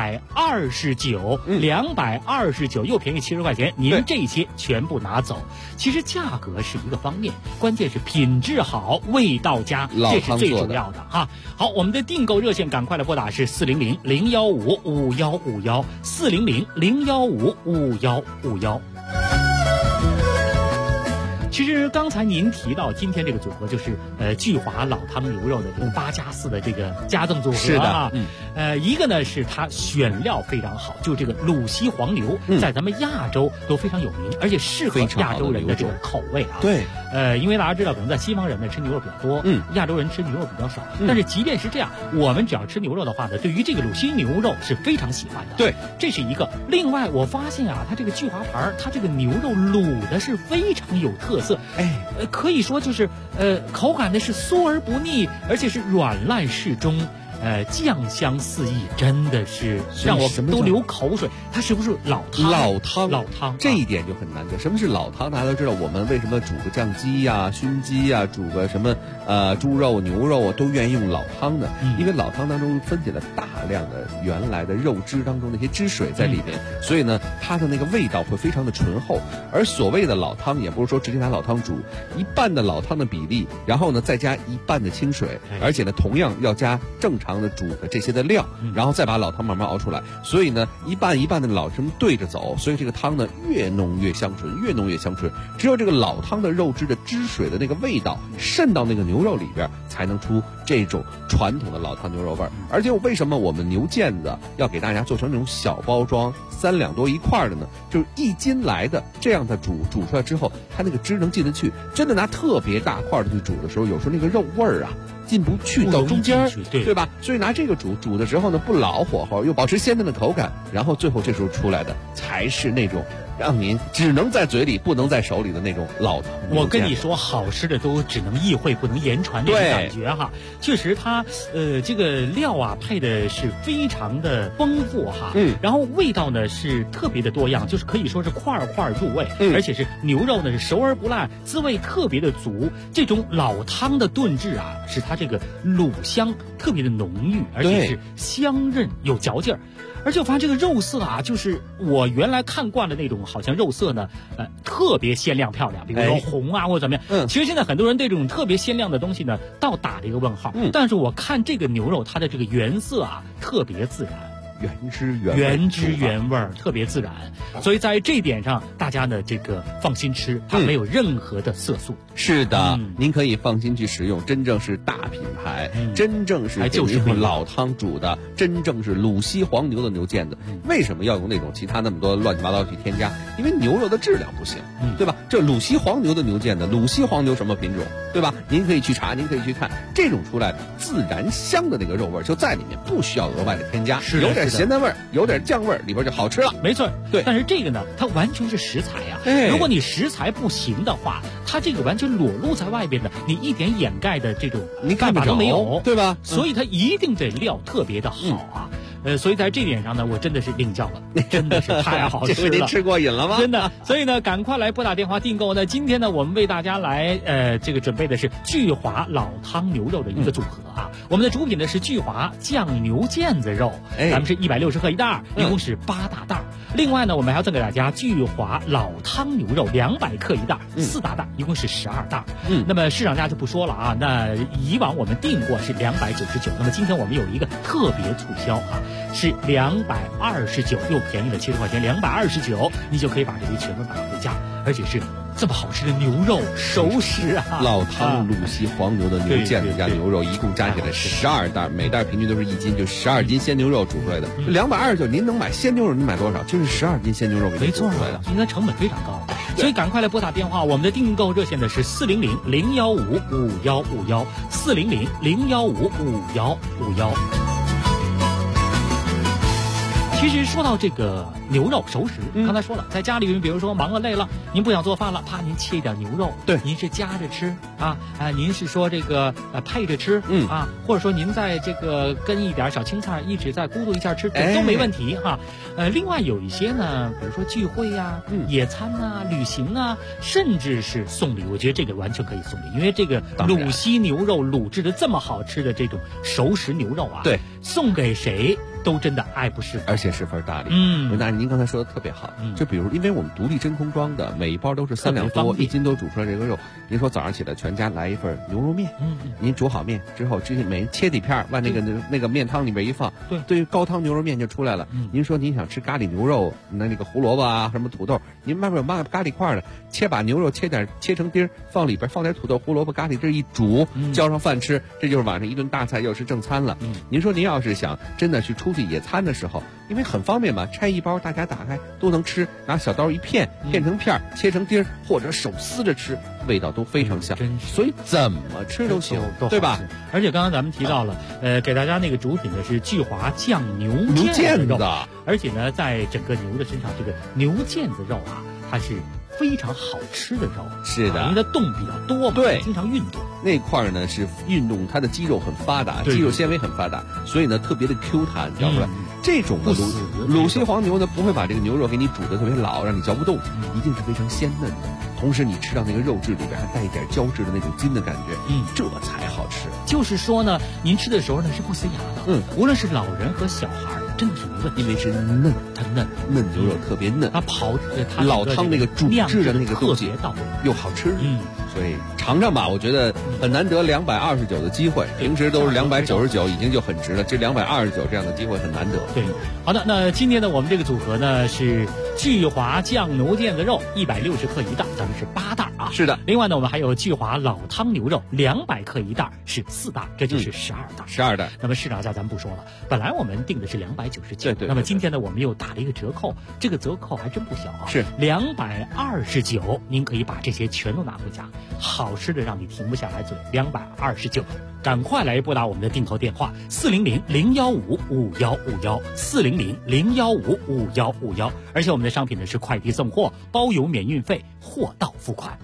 229，229又便宜70块钱，您这些全部拿走。其实价格是一个方面，关键是品质好，味道佳，这是最重要的哈。好，我们的订购热线赶快来拨打是400-015-5151，400-015-5151。其实刚才您提到今天这个组合就是聚华老汤牛肉的这个8+4的这个加赠组合一个呢是它选料非常好，就这个鲁西黄牛在咱们亚洲都非常有名，而且适合亚洲人的这种口味对， 因为大家知道，可能在西方人呢吃牛肉比较多，亚洲人吃牛肉比较少，但是即便是这样，我们只要吃牛肉的话呢，对于这个鲁西牛肉是非常喜欢的。 对， 这是一个。另外，我发现它这个聚华牌，它这个牛肉卤的是非常有特色。可以说就是口感呢是酥而不腻，而且是软烂适中。 酱香四溢，真的是让我都流口水。它是不是老汤？ 老汤，这一点就很难得。什么是老汤？大家都知道，我们为什么煮个酱鸡呀、熏鸡呀，煮个什么猪肉、牛肉啊，都愿意用老汤呢？因为老汤当中分解了大量的原来的肉汁当中的一些汁水在里面，所以呢，它的那个味道会非常的醇厚。而所谓的老汤，也不是说直接拿老汤煮，一半的老汤的比例，然后呢再加一半的清水，而且呢同样要加正常的煮的这些的料，然后再把老汤慢慢熬出来。所以呢，一半一半的老汤对着走，所以这个汤呢越浓越香醇，越浓越香醇。只有这个老汤的肉汁的汁水的那个味道渗到那个牛肉里边，才能出这种传统的老汤牛肉味儿。而且为什么我们牛腱子要给大家做成那种小包装3两多一块的呢？就是1斤来的，这样的煮出来之后，它那个汁能进得去。真的拿特别大块的去煮的时候，有时候那个肉味儿啊进不去到中间，对吧？所以拿这个煮的时候呢，不老火候，又保持鲜嫩的口感，然后最后这时候出来的才是那种让您只能在嘴里不能在手里的那种老汤。 我跟你说，好吃的都只能意会不能言传，那种感觉哈。确实它这个料啊配的是非常的丰富哈，然后味道呢是特别的多样，就是可以说是块块入味，而且是牛肉呢是熟而不烂，滋味特别的足。这种老汤的炖制啊，使它这个卤香特别的浓郁，而且是香韧有嚼劲儿。而且我发现这个肉色啊，就是我原来看惯了那种好像肉色呢，特别鲜亮漂亮，比如说红啊或者怎么样。其实现在很多人对这种特别鲜亮的东西呢，倒打了一个问号。但是我看这个牛肉，它的这个原色啊，特别自然。原汁原味，特别自然，所以在这一点上，大家呢这个放心吃，它没有任何的色素。 是的，您可以放心去食用，真正是大品牌，真正是就是老汤煮的，真正是鲁西黄牛的牛腱子。为什么要用那种其他那么多乱七八糟去添加？因为牛肉的质量不行，对吧？这鲁西黄牛的牛腱子，鲁西黄牛什么品种，对吧？您可以去查，您可以去看，这种出来的自然香的那个肉味就在里面，不需要额外的添加，有点咸淡味儿，有点酱味儿，里边就好吃了。 没错， 对。 但是这个呢，它完全是食材呀。如果你食材不行的话，它这个完全裸露在外边的，你一点掩盖的这种办法都没有， 对吧？ 所以它一定得料特别的好啊。所以在这点上呢，我真的是领教了，真的是太好吃了。 您吃过瘾了吗？ 真的。所以呢，赶快来拨打电话订购呢。今天呢，我们为大家来这个准备的是聚华老汤牛肉的一个组合啊。我们的主品呢是聚华酱牛腱子肉，咱们是160克一袋，一共是8大袋。另外呢，我们还要赠给大家聚华老汤牛肉200克一袋，4大袋，一共是12袋。那么市场价就不说了啊。那以往我们订过是299，那么今天我们有一个特别促销啊。是229，又便宜了70块钱，229，你就可以把这些全部买回家，而且是这么好吃的牛肉熟食啊！ 老汤鲁西黄牛的牛腱子加牛肉，一共加起来12袋，每袋平均都是1斤，就12斤鲜牛肉煮出来的。229，您能买鲜牛肉？您买多少？就是12斤鲜牛肉给您煮出来的， 应该成本非常高。所以赶快来拨打电话，我们的订购热线呢是400-015-5151，400-015-5151。其实说到这个牛肉熟食，刚才说了，在家里面，比如说忙了累了，您不想做饭了，啪，您切一点牛肉， 对， 您是夹着吃啊，您是说这个配着吃，啊，或者说您在这个跟一点小青菜一直在咕嘟一下吃，都没问题哈。另外有一些呢，比如说聚会呀、野餐啊、旅行啊，甚至是送礼，我觉得这个完全可以送礼，因为这个鲁西牛肉卤制的这么好吃的这种熟食牛肉啊， 对， 送给谁都真的爱不释手， 而且十分大礼。那您刚才说的特别好，就比如因为我们独立真空装的，每一包都是3两多，1斤都煮出来这个肉。您说早上起来全家来一份牛肉面，您煮好面之后，每人切几片往那个面汤里边一放，对，高汤牛肉面就出来了。您说您想吃咖喱牛肉，那个胡萝卜啊，什么土豆，您外边有卖咖喱块的，把牛肉切成丁，放里边放点土豆、胡萝卜、咖喱汁一煮，浇上饭吃，这就是晚上一顿大菜，又是正餐了。您说您要是想真的去出去野餐的时候，因为很方便嘛，拆一包大家打开都能吃，拿小刀一片成片，切成丁或者手撕着吃，味道都非常香，所以怎么吃都行，对吧？ 而且刚刚咱们提到了，给大家那个主品呢是聚华酱牛腱子肉，而且呢，在整个牛的身上，这个牛腱子肉啊，它是非常好吃的肉。 是的， 因为它动比较多嘛， 对， 经常运动。 那块呢是运动，它的肌肉很发达，肌肉纤维很发达，所以呢特别的 Q 弹，嚼出来。这种的鲁西黄牛呢不会把这个牛肉给你煮得特别老，让你嚼不动，一定是非常鲜嫩的。同时你吃到那个肉质里边还带一点胶质的那种筋的感觉，这才好吃。 就是说呢，您吃的时候呢是不塞牙的，无论是老人和小孩真的是没问题， 因为是嫩，它嫩牛肉特别嫩， 它它老汤那个煮制的那个东西到位又好吃，所以尝尝吧，我觉得很难得229的机会，平时都是299，已经就很值了，这229这样的机会很难得。 对，好的，那今天呢，我们这个组合呢是聚华酱牛腱子肉160克一袋，咱们是8袋啊。 是的。 另外呢，我们还有聚华老汤牛肉200克一袋，是4袋，这就是12袋。 12袋。 那么市场价咱们不说了，本来我们定的是299， 对。 那么今天呢，我们又打了一个折扣，这个折扣还真不小啊， 是 229，您可以把这些全都拿回家，好吃的让你停不下来嘴，229。赶快来拨打我们的订购电话400-015-5151，400-015-5151，而且我们的商品呢是快递送货，包邮免运费，货到付款。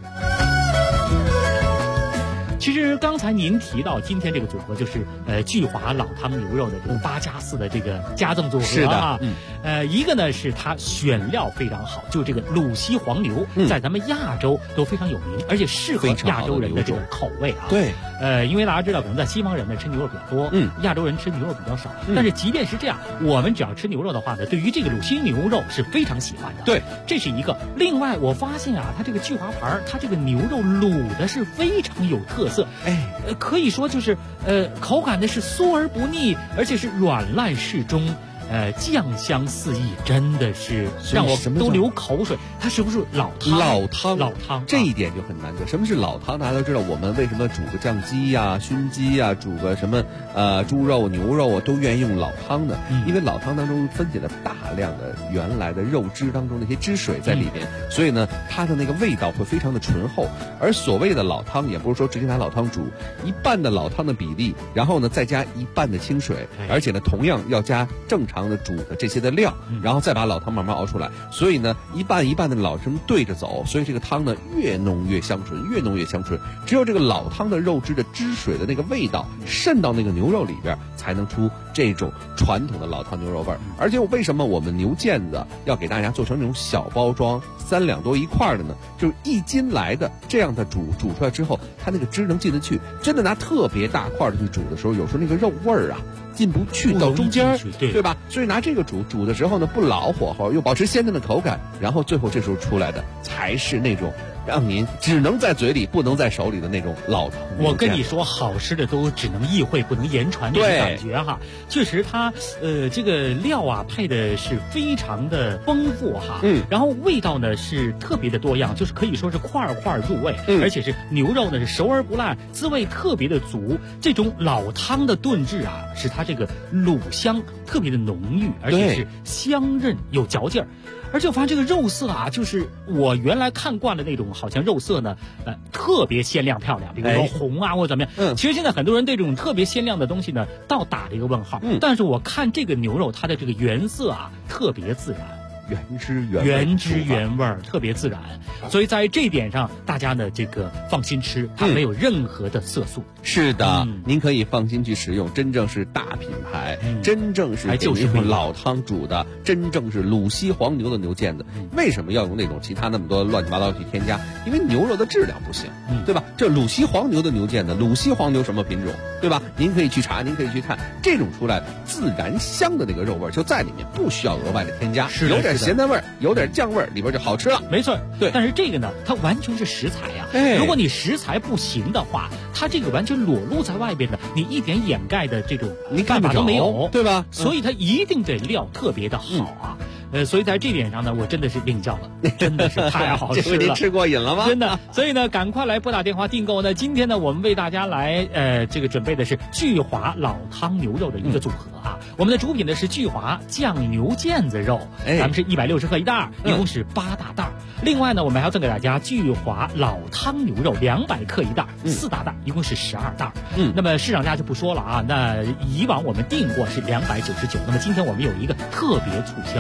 其实刚才您提到今天这个组合就是聚华老汤牛肉的这个8+4的这个加赠组合是的， 一个呢是它选料非常好，就这个鲁西黄牛，在咱们亚洲都非常有名，而且适合亚洲人的这种口味啊。 对， 因为大家知道，可能在西方人呢吃牛肉比较多，亚洲人吃牛肉比较少。但是即便是这样，我们只要吃牛肉的话呢，对于这个鲁西牛肉是非常喜欢的。 对， 这是一个。另外，我发现啊，它这个聚华牌，它这个牛肉卤的是非常有特色。可以说就是口感呢是酥而不腻，而且是软烂适中，酱香四溢，真的是让我都流口水。它是不是老汤？ 这一点就很难得。什么是老汤？大家都知道，我们为什么煮个酱鸡呀、熏鸡呀，煮个什么猪肉、牛肉啊，都愿意用老汤呢？因为老汤当中分解了大量的原来的肉汁当中那些汁水在里面，所以呢，它的那个味道会非常的醇厚。而所谓的老汤，也不是说直接拿老汤煮，一半的老汤的比例，然后呢再加一半的清水，而且呢同样要加正常的煮的这些的料，然后再把老汤慢慢熬出来。所以呢，一半一半的老汤对着走，所以这个汤呢越浓越香醇，越浓越香醇。只有这个老汤的肉汁的汁水的那个味道渗到那个牛肉里边，才能出这种传统的老汤牛肉味儿。而且为什么我们牛腱子要给大家做成那种小包装3两多一块的呢？就是1斤来的，这样的煮出来之后，它那个汁能进得去。真的拿特别大块的去煮的时候，有时候那个肉味儿啊进不去到中间，对吧？所以拿这个煮的时候呢，不老火候，又保持鲜嫩的口感，然后最后这时候出来的才是那种让您只能在嘴里不能在手里的那种老汤。 我跟你说，好吃的都只能意会不能言传，这种感觉哈。确实它这个料啊配的是非常的丰富哈，然后味道呢是特别的多样，就是可以说是块块入味，而且是牛肉呢是熟而不烂，滋味特别的足。这种老汤的炖制啊，使它这个卤香特别的浓郁，而且是香韧有嚼劲儿。而且我发现这个肉色啊，就是我原来看惯了那种好像肉色呢，特别鲜亮漂亮，比如说红啊或者怎么样。其实现在很多人对这种特别鲜亮的东西呢，倒打了一个问号。但是我看这个牛肉，它的这个原色啊，特别自然。原汁原味，特别自然，所以在这一点上，大家呢这个放心吃，它没有任何的色素。 是的，您可以放心去食用，真正是大品牌，真正是就是用老汤煮的，真正是鲁西黄牛的牛腱子。为什么要用那种其他那么多乱七八糟去添加？因为牛肉的质量不行，对吧？这鲁西黄牛的牛腱子，鲁西黄牛什么品种，对吧？您可以去查，您可以去看，这种出来自然香的那个肉味就在里面，不需要额外的添加，有点咸淡味儿，有点酱味儿，里边就好吃了。 没错， 对。 但是这个呢，它完全是食材呀。如果你食材不行的话，它这个完全裸露在外边的，你一点掩盖的这种办法都没有， 对吧？ 所以它一定得料特别的好啊。所以在这点上呢，我真的是领教了，真的是太好吃了。 这回您吃过瘾了吗？ 真的。所以呢，赶快来拨打电话订购呢。今天呢，我们为大家来这个准备的是聚华老汤牛肉的一个组合啊。我们的主品呢是聚华酱牛腱子肉，咱们是160克一袋，一共是8大袋。另外呢，我们还要赠给大家聚华老汤牛肉200克一袋，4大袋，一共是12袋。那么市场价就不说了啊。那以往我们订过是299，那么今天我们有一个特别促销啊。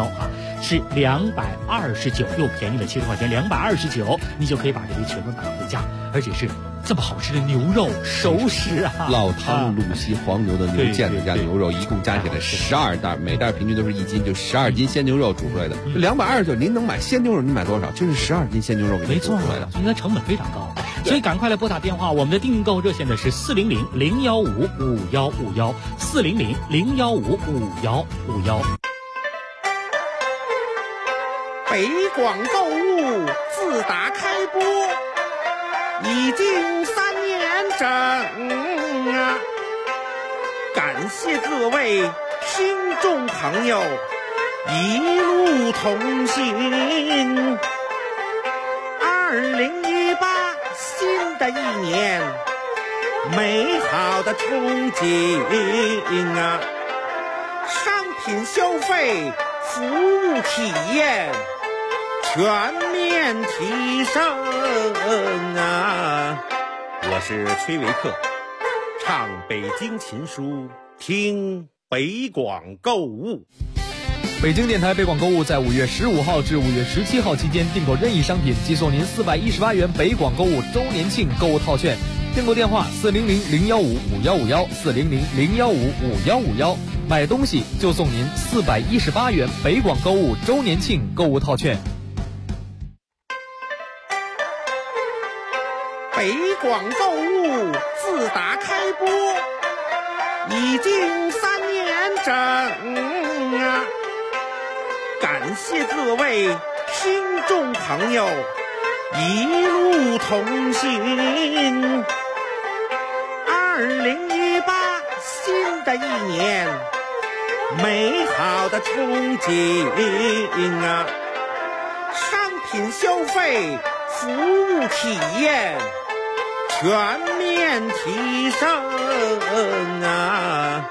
是229，又便宜了70块钱，229，你就可以把这些全部买回家，而且是这么好吃的牛肉熟食啊！ 老汤鲁西黄牛的牛腱子加牛肉，一共加起来12袋，每袋平均都是1斤，就12斤鲜牛肉煮出来的。229，您能买鲜牛肉，您买多少？就是12斤鲜牛肉给您煮出来的， 应该成本非常高。所以赶快来拨打电话，我们的订购热线的是400-015-5151，400-015-5151。 北广购物自打开播已经3年整啊！感谢各位听众朋友一路同行。2018新的一年，美好的憧憬啊！商品消费，服务体验全面提升啊！我是崔维克，唱北京琴书，听北广购物。 北京电台北广购物在5月15号至5月17号期间订购任意商品，即送您418元北广购物周年庆购物套券。订购电话400-015-5151，400-015-5151。买东西就送您418元北广购物周年庆购物套券。 北广购物自打开播已经3年整啊！感谢各位听众朋友一路同行。2018新的一年，美好的憧憬啊！商品消费，服务体验全面提升啊！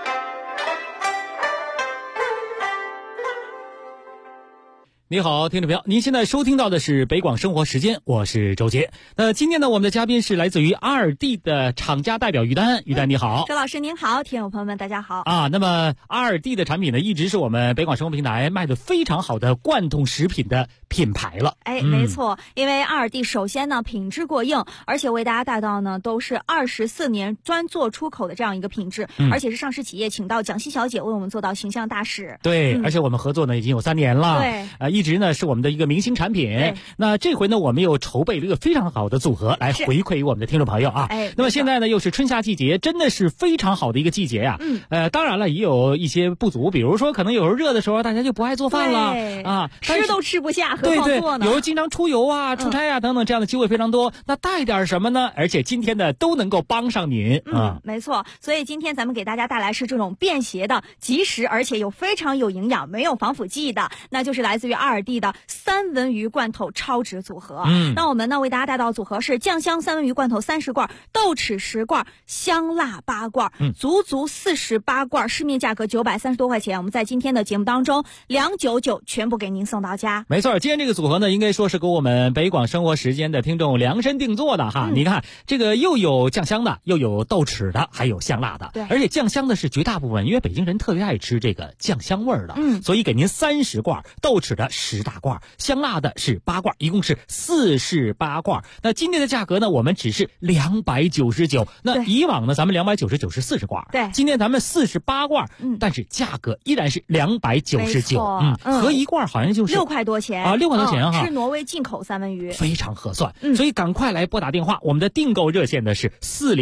你好，听众朋友，您现在收听到的是北广生活时间，我是周杰。那今天呢，我们的嘉宾是来自于阿尔蒂的厂家代表于丹。于丹你好。 周老师您好，听友朋友们大家好。 那么阿尔蒂的产品呢，一直是我们北广生活平台卖的非常好的罐头食品的品牌了。 没错，因为阿尔蒂首先呢品质过硬，而且为大家带到呢都是24年专做出口的这样一个品质，而且是上市企业请到蒋希小姐为我们做到形象大使。 对，而且我们合作呢已经有3年了。 对， 一直呢是我们的一个明星产品。那这回呢我们又筹备了一个非常好的组合来回馈于我们的听众朋友啊。那么现在呢又是春夏季节，真的是非常好的一个季节呀。当然了也有一些不足，比如说可能有时候热的时候大家就不爱做饭了啊， 吃都吃不下，何况做呢？ 有时候经常出游啊、出差啊等等这样的机会非常多，那带点什么呢？而且今天呢都能够帮上您啊。 没错，所以今天咱们给大家带来是这种便携的、及时而且又非常有营养、没有防腐剂的，那就是来自于阿尔蒂的三文鱼罐头超值组合。那我们呢为大家带到组合是酱香三文鱼罐头30罐、豆豉10罐、香辣8罐，足48罐，市面价格930多块钱，我们在今天的节目当中299全部给您送到家。 没错，今天这个组合呢应该说是给我们北广生活时间的听众量身定做的哈。你看这个又有酱香的，又有豆豉的，还有香辣的。 对， 而且酱香的是绝大部分，因为北京人特别爱吃这个酱香味儿的，所以给您30罐，豆豉的10大罐，香辣的是8罐，一共是48罐。那今天的价格呢我们只是299，那以往呢咱们299是40罐， 对， 今天咱们48罐，但是价格依然是299，合一罐好像就是 6块多钱啊，6块多钱哈， 是挪威进口三文鱼， 非常合算。所以赶快来拨打电话，我们的订购热线的是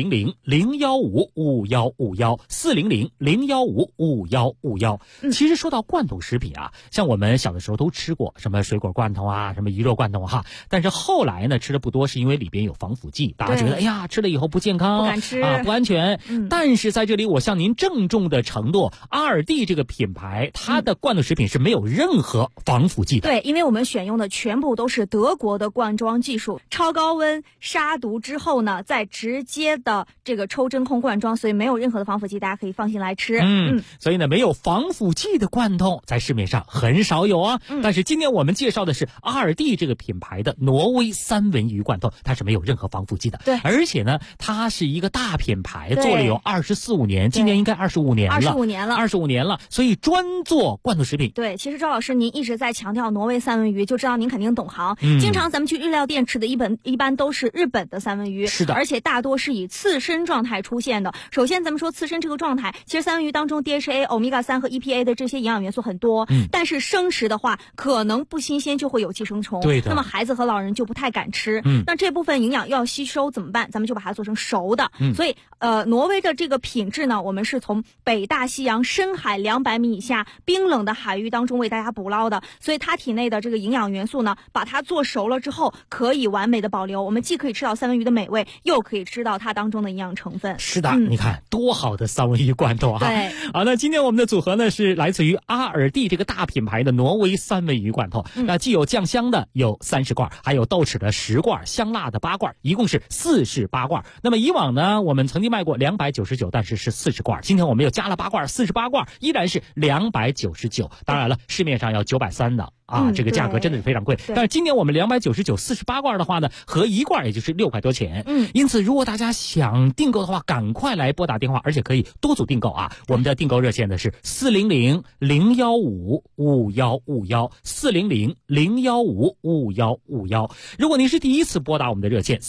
400-015-5151，400-015-5151。其实说到罐头食品啊，像我们小的时候都吃过什么水果罐头啊，什么鱼肉罐头哈，但是后来呢吃的不多，是因为里边有防腐剂，大家觉得哎呀吃了以后不健康， 不敢吃啊，不安全。但是在这里我向您郑重的承诺，阿尔蒂这个品牌它的罐头食品是没有任何防腐剂的。 对，因为我们选用的全部都是德国的灌装技术，超高温杀毒之后呢再直接的这个抽真空灌装，所以没有任何的防腐剂，大家可以放心来吃。 所以呢没有防腐剂的罐头在市面上很少有啊。大但是今天我们介绍的是2D 这个品牌的挪威三文鱼罐头，它是没有任何防腐剂的。 对， 而且呢，它是一个大品牌，做了有24-25年，今年应该25年了。25年了，所以专做罐头食品。 对，其实赵老师您一直在强调挪威三文鱼，就知道您肯定懂行。经常咱们去日料店吃的一般都是日本的三文鱼， 是的， 而且大多是以刺身状态出现的。首先咱们说刺身这个状态，其实三文鱼当中 DHA、欧米伽3和 EPA 的这些营养元素很多，但是生食的话可能不新鲜就会有寄生虫， 对的， 那么孩子和老人就不太敢吃。那这部分营养要吸收怎么办？咱们就把它做成熟的。所以挪威的这个品质呢，我们是从北大西洋深海200米以下冰冷的海域当中为大家捕捞的，所以它体内的这个营养元素呢，把它做熟了之后可以完美的保留，我们既可以吃到三文鱼的美味，又可以吃到它当中的营养成分。 是的，你看多好的三文鱼罐头啊！ 对， 好，那今天我们的组合呢是来自于阿尔蒂这个大品牌的挪威三文鱼罐头，那既有酱香的有30罐，还有豆豉的10罐，香辣的8罐，一共是48罐。那么以往呢，我们曾经卖过299，但是是40罐，今天我们又加了8罐，48罐依然是299。当然了，市面上要930的。这个价格真的是非常贵，但是今年我们299 48罐的话呢，合1罐也就是6块多钱。因此如果大家想订购的话，赶快来拨打电话，而且可以多组订购啊。我们的订购热线呢是400-015-5151 400-015-5151。如果您是第一次拨打我们的热线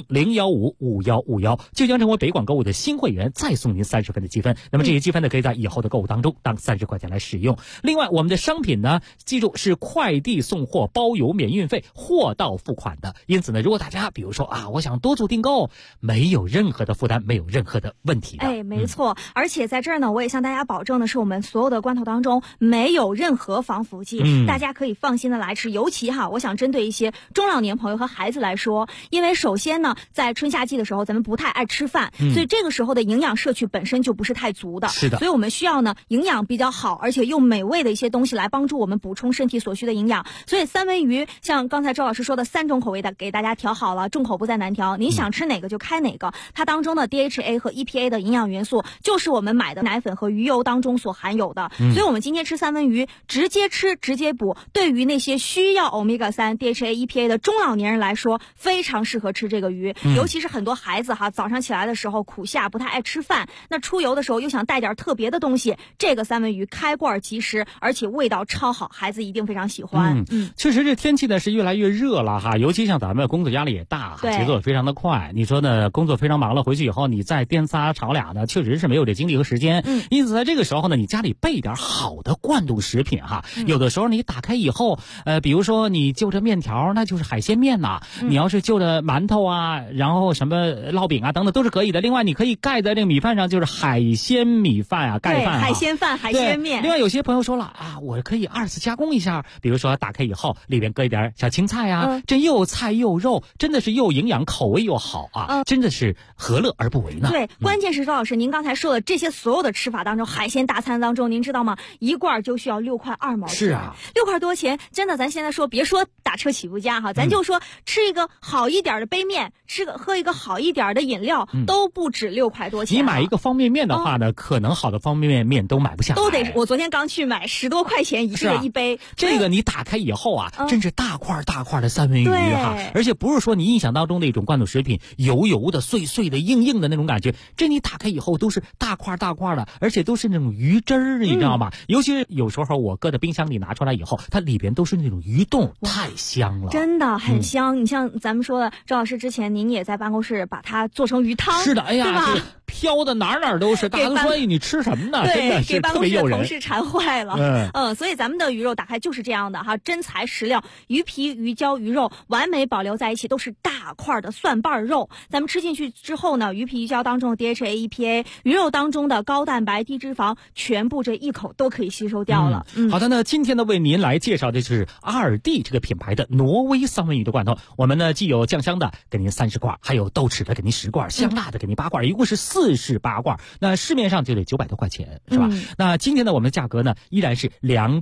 400-015-5151，就将成为北广购物的新会员，再送您30分的积分。那么这些积分呢，可以在以后的购物当中当30块钱来使用。另外我们的商品呢，记住是快递送货包邮免运费，货到付款的。因此呢，如果大家比如说我想多组订购，没有任何的负担，没有任何的问题的。 没错，而且在这儿呢，我也向大家保证的是，我们所有的罐头当中没有任何防腐剂，大家可以放心的来吃。尤其我想针对一些中老年朋友和孩子来说，因为首先呢，在春夏季的时候，咱们不太爱吃饭，所以这个时候的营养摄取本身就不是太足的。 是的， 所以我们需要呢营养比较好，而且又美味的一些东西来帮助我们补充身体所需的营养。所以三文鱼像刚才周老师说的3种口味的给大家调好了，众口不在难调，您想吃哪个就开哪个。它当中的 DHA 和 EPA 的营养元素就是我们买的奶粉和鱼油当中所含有的，所以我们今天吃三文鱼直接吃直接补，对于那些需要 Omega 3 DHA EPA 的中老年人来说非常适合吃这个鱼。尤其是很多孩子早上起来的时候苦夏不太爱吃饭，那出游的时候又想带点特别的东西，这个三文鱼开罐即食，而且味道超好，孩子一定非常喜欢。 确实这天气呢是越来越热了尤其像咱们工作压力也大节奏也非常的快。你说呢，工作非常忙了，回去以后你再颠仨炒俩呢，确实是没有这精力和时间。因此在这个时候呢，你家里备点好的罐头食品有的时候你打开以后比如说你就着面条，那就是海鲜面呐，你要是就着馒头然后什么烙饼等等都是可以的。另外你可以盖在这个米饭上，就是海鲜米饭盖饭海鲜饭海鲜面。 另外有些朋友说了我可以2次加工一下，比如说打开以后里边搁一点小青菜这又菜又肉，真的是又营养口味又好真的是何乐而不为呢？ 对，关键是周老师您刚才说的这些所有的吃法当中，海鲜大餐当中您知道吗？1罐就需要6块2毛钱。 是 6块多钱，真的咱现在说别说打车起步价咱就说吃一个好一点的杯面，喝一个好一点的饮料都不止6块多钱。 你买一个方便面的话呢可能好的方便面都买不下来， 都得我昨天刚去买10多块钱一个一杯。 这个你打开以后真是大块大块的三文鱼而且不是说你印象当中那种罐头食品油油的碎碎的硬硬的那种感觉，这你打开以后都是大块大块的，而且都是那种鱼汁儿你知道吗？尤其是有时候我搁在冰箱里拿出来以后，它里边都是那种鱼冻，太香了， 真的很香。你像咱们说的周老师之前您也在办公室把它做成鱼汤。 是的，哎呀， 对吧？ 飘的哪都是，大家都说你吃什么呢？真的是特别诱人，给办公室的同事馋坏了。所以咱们的鱼肉打开就是这样的真材实料，鱼皮鱼胶鱼肉完美保留在一起，都是大块的蒜瓣肉。咱们吃进去之后呢，鱼皮鱼胶当中的 DHA EPA， 鱼肉当中的高蛋白低脂肪，全部这一口都可以吸收掉了。 好的，那今天呢为您来介绍的就是阿尔蒂这个品牌的挪威三文鱼的罐头。我们呢既有酱香的给您30罐，还有豆豉的给您10罐，香辣的给您8罐，一共是48罐。那市面上就得900多块钱是吧？那今天呢我们的价格呢依然是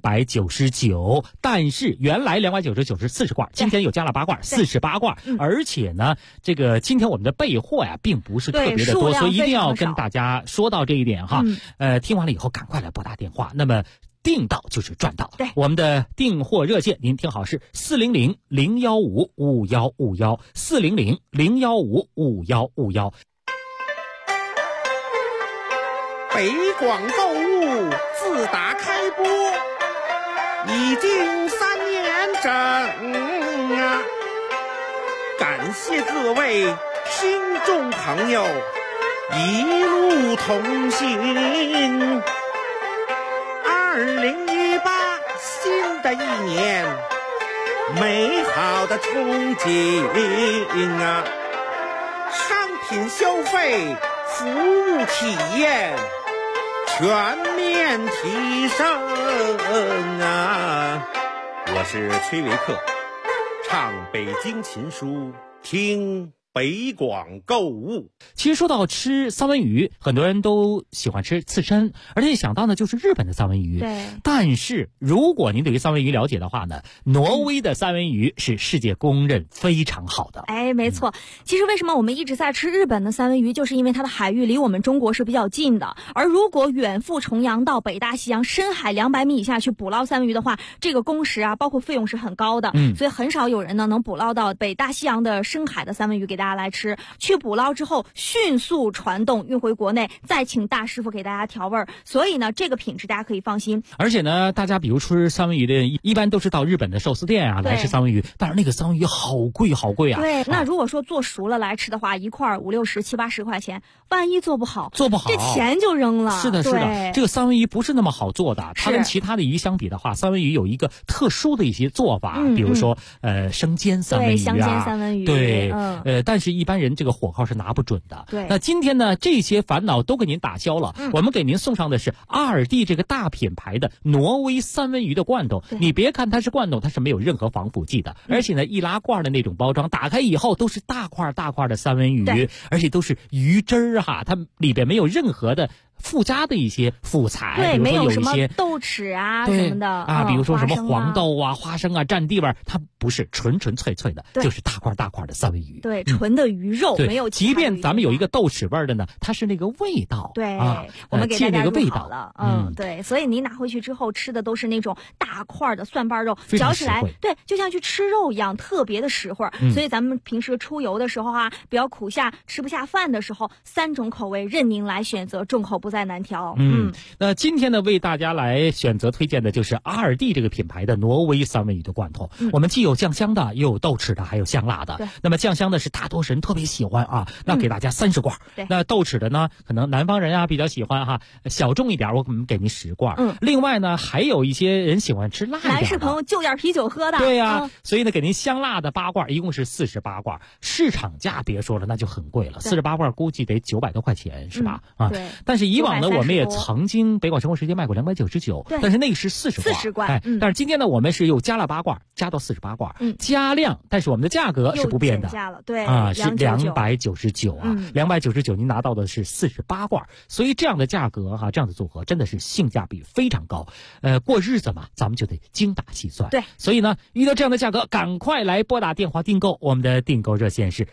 299，但是原来299是40罐，今天又加了8罐，48罐。而且呢这个今天我们的备货并不是特别的多，所以一定要跟大家说到这一点听完了以后赶快来拨打电话。那么订到就是赚到。 对， 我们的订货热线您听好是400-015-5151，400-015-5151。 北广购物自打开播已经3年整啊，感谢各位听众朋友一路同行。2018新的一年，美好的憧憬啊，商品消费、服务体验全面提升啊！我是崔维克，唱北京琴书，听北广购物。 其实说到吃三文鱼，很多人都喜欢吃刺身，而且想到呢就是日本的三文鱼。 对。 但是如果您对于三文鱼了解的话呢，挪威的三文鱼是世界公认非常好的。 哎，没错。其实为什么我们一直在吃日本的三文鱼，就是因为它的海域离我们中国是比较近的。而如果远赴重洋到北大西洋深海200米以下去捕捞三文鱼的话，这个工时啊，包括费用是很高的。所以很少有人呢能捕捞到北大西洋的深海的三文鱼给大家来吃。去捕捞之后迅速传冻运回国内，再请大师傅给大家调味儿。所以呢，这个品质大家可以放心。 而且呢，大家比如吃三文鱼的人一般都是到日本的寿司店啊来吃三文鱼，但是那个三文鱼好贵好贵啊。 对，那如果说做熟了来吃的话，一块50、60、70、80块钱，万一做不好，这钱就扔了。 是的，是的，这个三文鱼不是那么好做的。它跟其他的鱼相比的话，三文鱼有一个特殊的一些做法，比如说生煎三文鱼啊， 对，香煎三文鱼， 对，但是一般人这个火候是拿不准的。 对， 那今天呢，这些烦恼都给您打消了。我们给您送上的是阿尔蒂这个大品牌的挪威三文鱼的罐头。你别看它是罐头，它是没有任何防腐剂的，而且呢，易拉罐的那种包装，打开以后都是大块大块的三文鱼，而且都是鱼汁儿哈，它里边没有任何的附加的一些副材， 对， 比如说有一些没有什么豆豉啊什么的啊，比如说什么黄豆啊、花生啊占地方，它不是纯纯粹粹的，就是大块大块的三文鱼， 对，纯的鱼肉，没有。 即便咱们有一个豆豉味的呢，它是那个味道， 对， 我们给大家入好了，对，所以你拿回去之后吃的都是那种大块的蒜瓣肉，嚼起来，对，就像去吃肉一样，特别的实惠。所以咱们平时出游的时候啊，比较苦下吃不下饭的时候，3种口味任您来选择，众口不在难调。 那今天呢，为大家来选择推荐的就是阿尔蒂这个品牌的挪威三文鱼的罐头。我们既有酱香的，又有豆豉的，还有香辣的。那么酱香的是大多数人特别喜欢啊，那给大家30罐。那豆豉的呢，可能南方人啊比较喜欢哈，小众一点，我给您10罐。另外呢，还有一些人喜欢吃辣一点的， 男士朋友就点啤酒喝的。 对呀，所以呢，给您香辣的8罐，一共是48罐。市场价别说了，那就很贵了，48罐估计得900多块钱，是吧？ 对。 但是以往呢，我们也曾经北广生活时间卖过299，但是那个是40罐。但是今天呢，我们是又加了8罐，加到48罐，加量，但是我们的价格是不变的， 对啊，是299啊，299您拿到的是48罐，所以这样的价格哈，这样的组合真的是性价比非常高。过日子嘛，咱们就得精打细算。 对， 所以呢，遇到这样的价格，赶快来拨打电话订购，我们的订购热线是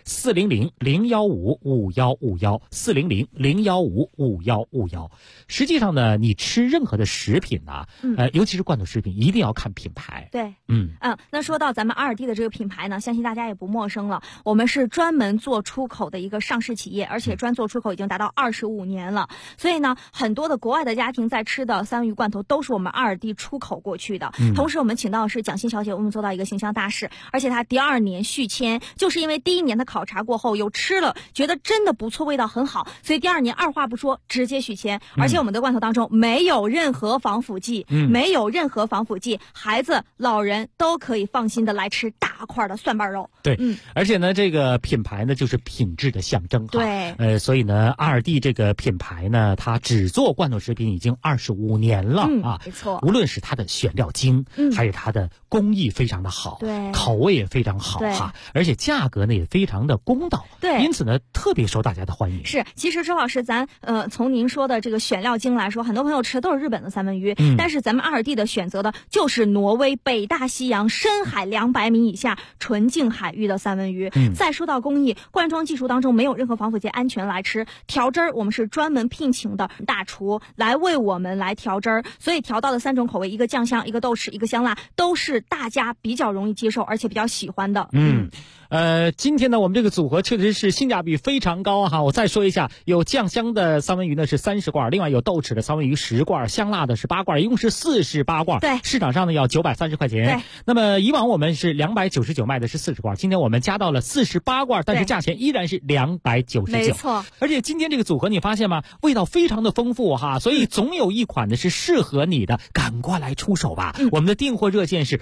400-015-5151，400-015-5151。实际上呢，你吃任何的食品呢，尤其是罐头食品，一定要看品牌。 对，那说到咱们阿尔蒂的这个品牌呢，相信大家也不陌生了。我们是专门做出口的一个上市企业，而且专做出口已经达到25年了。所以呢，很多的国外的家庭在吃的三文鱼罐头都是我们阿尔蒂出口过去的。同时，我们请到的是蒋欣小姐，我们做到一个形象大使，而且她第2年续签，就是因为第1年的考察过后有吃了，觉得真的不错，味道很好，所以第2年二话不说直接续签。而且我们的罐头当中没有任何防腐剂，孩子、老人都可以放心的来吃大块的蒜瓣肉。 对，而且呢，这个品牌呢就是品质的象征。 对， 所以呢，阿尔蒂这个品牌呢，它只做罐头食品已经25年了啊， 没错。 无论是它的选料精，还是它的工艺非常的好， 对， 口味也非常好哈，而且价格呢也非常的公道， 对， 因此呢特别受大家的欢迎。 是，其实周老师，咱从您说的这个选料精来说，很多朋友吃的都是日本的三文鱼，但是咱们2D的选择的就是挪威北大西洋深海200米以下纯净海域的三文鱼。再说到工艺，灌装技术当中没有任何防腐剂，安全来吃。调汁儿我们是专门聘请的大厨来为我们来调汁儿，所以调到的3种口味，一个酱香，一个豆豉，一个香辣，都是大家比较容易接受而且比较喜欢的。 今天呢我们这个组合确实是性价比非常高哈。我再说一下，有酱香的三文鱼呢是30罐，另外有豆豉的三文鱼10罐，香辣的是8罐，一共是48罐。 对， 市场上呢要930块钱。 对， 那么以往我们是299卖的是40罐，今天我们加到了48罐，但是价钱依然是299。 没错。 而且今天这个组合你发现吗？味道非常的丰富哈，所以总有一款呢是适合你的，赶快来出手吧。我们的订货热线是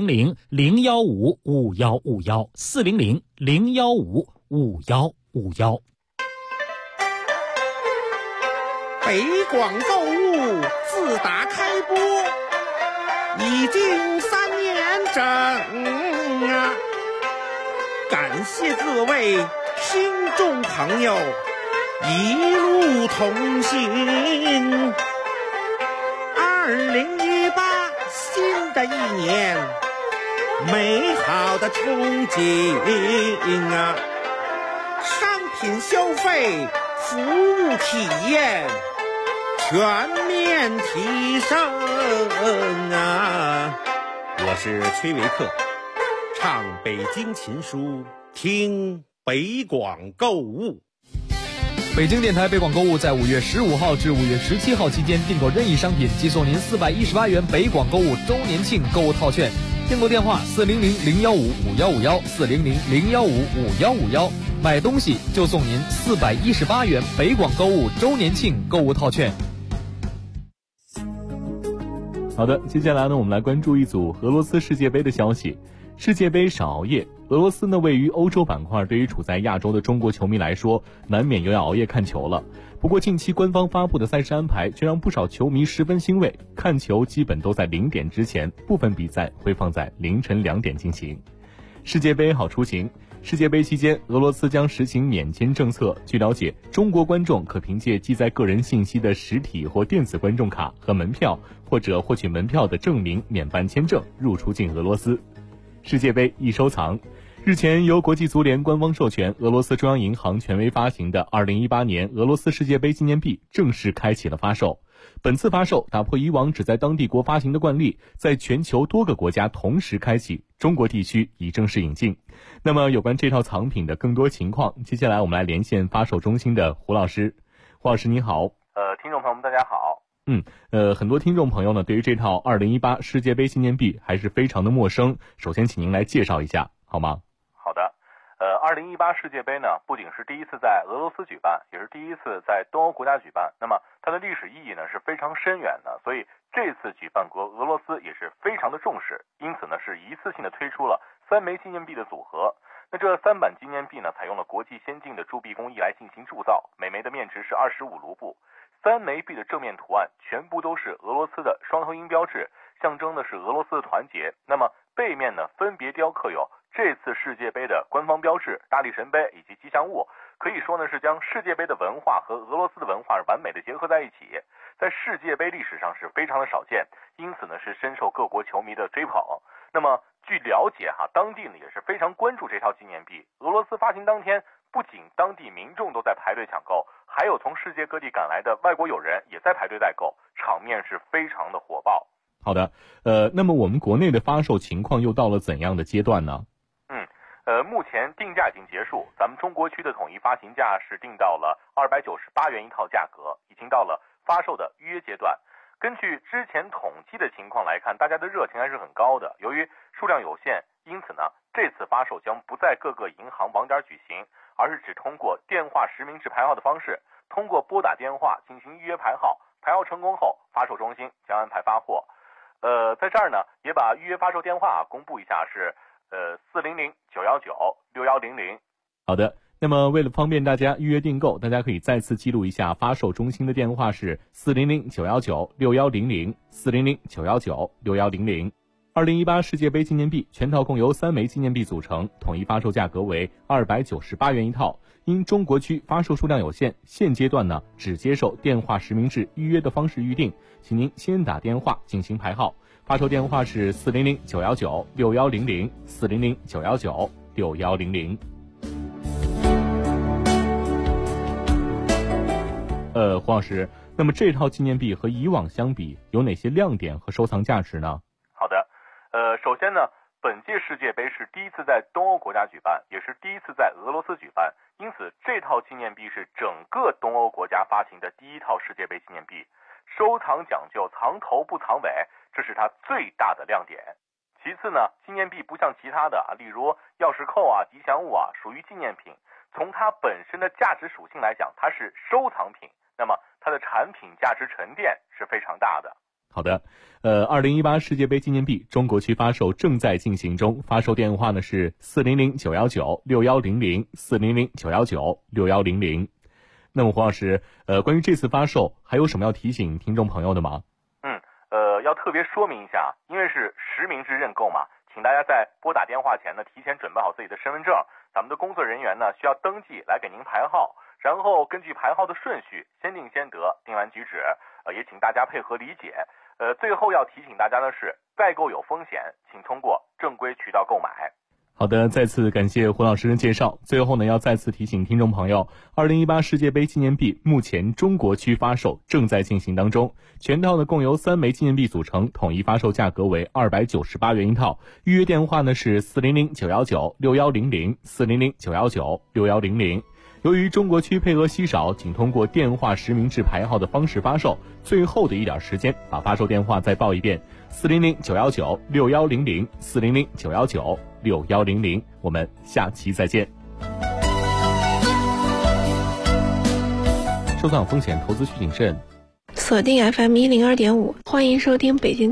400-015-5151，400-015-5151。 北广购物自打开播已经3年整啊，感谢各位听众朋友一路同行。2018新的一年，美好的憧憬啊，商品消费、服务体验全面提升啊！我是崔维克，唱北京琴书，听北广购物。 北京电台北广购物在5月15号至5月17号期间订购任意商品，即送您418元北广购物周年庆购物套券。订购电话400-015-5151，400-015-5151。买东西就送您418元北广购物周年庆购物套券。 好的，接下来呢，我们来关注一组俄罗斯世界杯的消息。世界杯少熬夜，俄罗斯呢位于欧洲板块，对于处在亚洲的中国球迷来说，难免又要熬夜看球了。不过近期官方发布的赛事安排却让不少球迷十分欣慰，看球基本都在0点之前，部分比赛会放在凌晨2点进行。世界杯好出行。世界杯期间，俄罗斯将实行免签政策。据了解，中国观众可凭借记载个人信息的实体或电子观众卡和门票，或者获取门票的证明免办签证入出境俄罗斯。世界杯易收藏。日前，由国际足联官方授权，俄罗斯中央银行权威发行的2018年俄罗斯世界杯纪念币正式开启了发售。本次发售打破以往只在当地国发行的惯例，在全球多个国家同时开启，中国地区已正式引进。那么有关这套藏品的更多情况，接下来我们来连线发售中心的胡老师。胡老师你好。 听众朋友们大家好。 很多听众朋友呢对于这套2018世界杯纪念币还是非常的陌生，首先请您来介绍一下好吗？ 好的。2018世界杯呢，不仅是第一次在俄罗斯举办，也是第一次在东欧国家举办，那么它的历史意义呢是非常深远的，所以这次举办国俄罗斯也是非常的重视，因此呢是一次性的推出了3枚纪念币的组合。那这3版纪念币呢，采用了国际先进的铸币工艺来进行铸造，每枚的面值是25卢布。3枚币的正面图案全部都是俄罗斯的双头鹰标志，象征的是俄罗斯的团结。那么背面呢，分别雕刻有这次世界杯的官方标志、大力神杯以及吉祥物，可以说呢是将世界杯的文化和俄罗斯的文化完美的结合在一起，在世界杯历史上是非常的少见，因此呢是深受各国球迷的追捧。那么据了解当地呢也是非常关注这套纪念币。俄罗斯发行当天，不仅当地民众都在排队抢购，还有从世界各地赶来的外国友人也在排队代购，场面是非常的火爆。 好的，那么我们国内的发售情况又到了怎样的阶段呢？ 目前定价已经结束，咱们中国区的统一发行价是定到了298元一套价格，已经到了发售的预约阶段。根据之前统计的情况来看，大家的热情还是很高的。由于数量有限，因此呢，这次发售将不在各个银行网点举行，而是只通过电话实名制排号的方式，通过拨打电话进行预约排号，排号成功后，发售中心将安排发货。在这儿呢，也把预约发售电话公布一下，是400-919-6100。 好的，那么为了方便大家预约订购，大家可以再次记录一下发售中心的电话是400-919-6100， 400-919-6100。2018世界杯纪念币全套共由3枚纪念币组成，统一发售价格为298元一套， 因中国区发售数量有限，现阶段呢只接受电话实名制预约的方式预定，请您先打电话进行排号。发售电话是400-919-6100，400-919-6100。黄老师，那么这套纪念币和以往相比有哪些亮点和收藏价值呢？ 好的，首先呢，本届世界杯是第一次在东欧国家举办，也是第一次在俄罗斯举办，因此这套纪念币是整个东欧国家发行的第一套世界杯纪念币，收藏讲究藏头不藏尾，这是它最大的亮点。其次呢，纪念币不像其他的例如钥匙扣吉祥物属于纪念品，从它本身的价值属性来讲，它是收藏品，那么它的产品价值沉淀是非常大的。 好的，2018世界杯纪念币中国区发售正在进行中，发售电话呢是400-919-6100，400-919-6100。那么黄老师，关于这次发售还有什么要提醒听众朋友的吗？ 要特别说明一下，因为是实名制认购嘛，请大家在拨打电话前呢，提前准备好自己的身份证，咱们的工作人员呢需要登记来给您排号，然后根据排号的顺序，先定先得，定完举止，也请大家配合理解。最后要提醒大家的是，代购有风险，请通过正规渠道购买。 好的，再次感谢胡老师的介绍。最后呢，要再次提醒听众朋友，2018世界杯纪念币目前中国区发售正在进行当中，全套呢共由3枚纪念币组成，统一发售价格为298元一套，预约电话呢是400-919-6100，400-919-6100。由于中国区配额稀少，仅通过电话实名制排号的方式发售，最后的一点时间，把发售电话再报一遍：400-919-6100，400-919-6100。我们下期再见。收藏风险，投资需谨慎。 锁定FM102.5，欢迎收听北京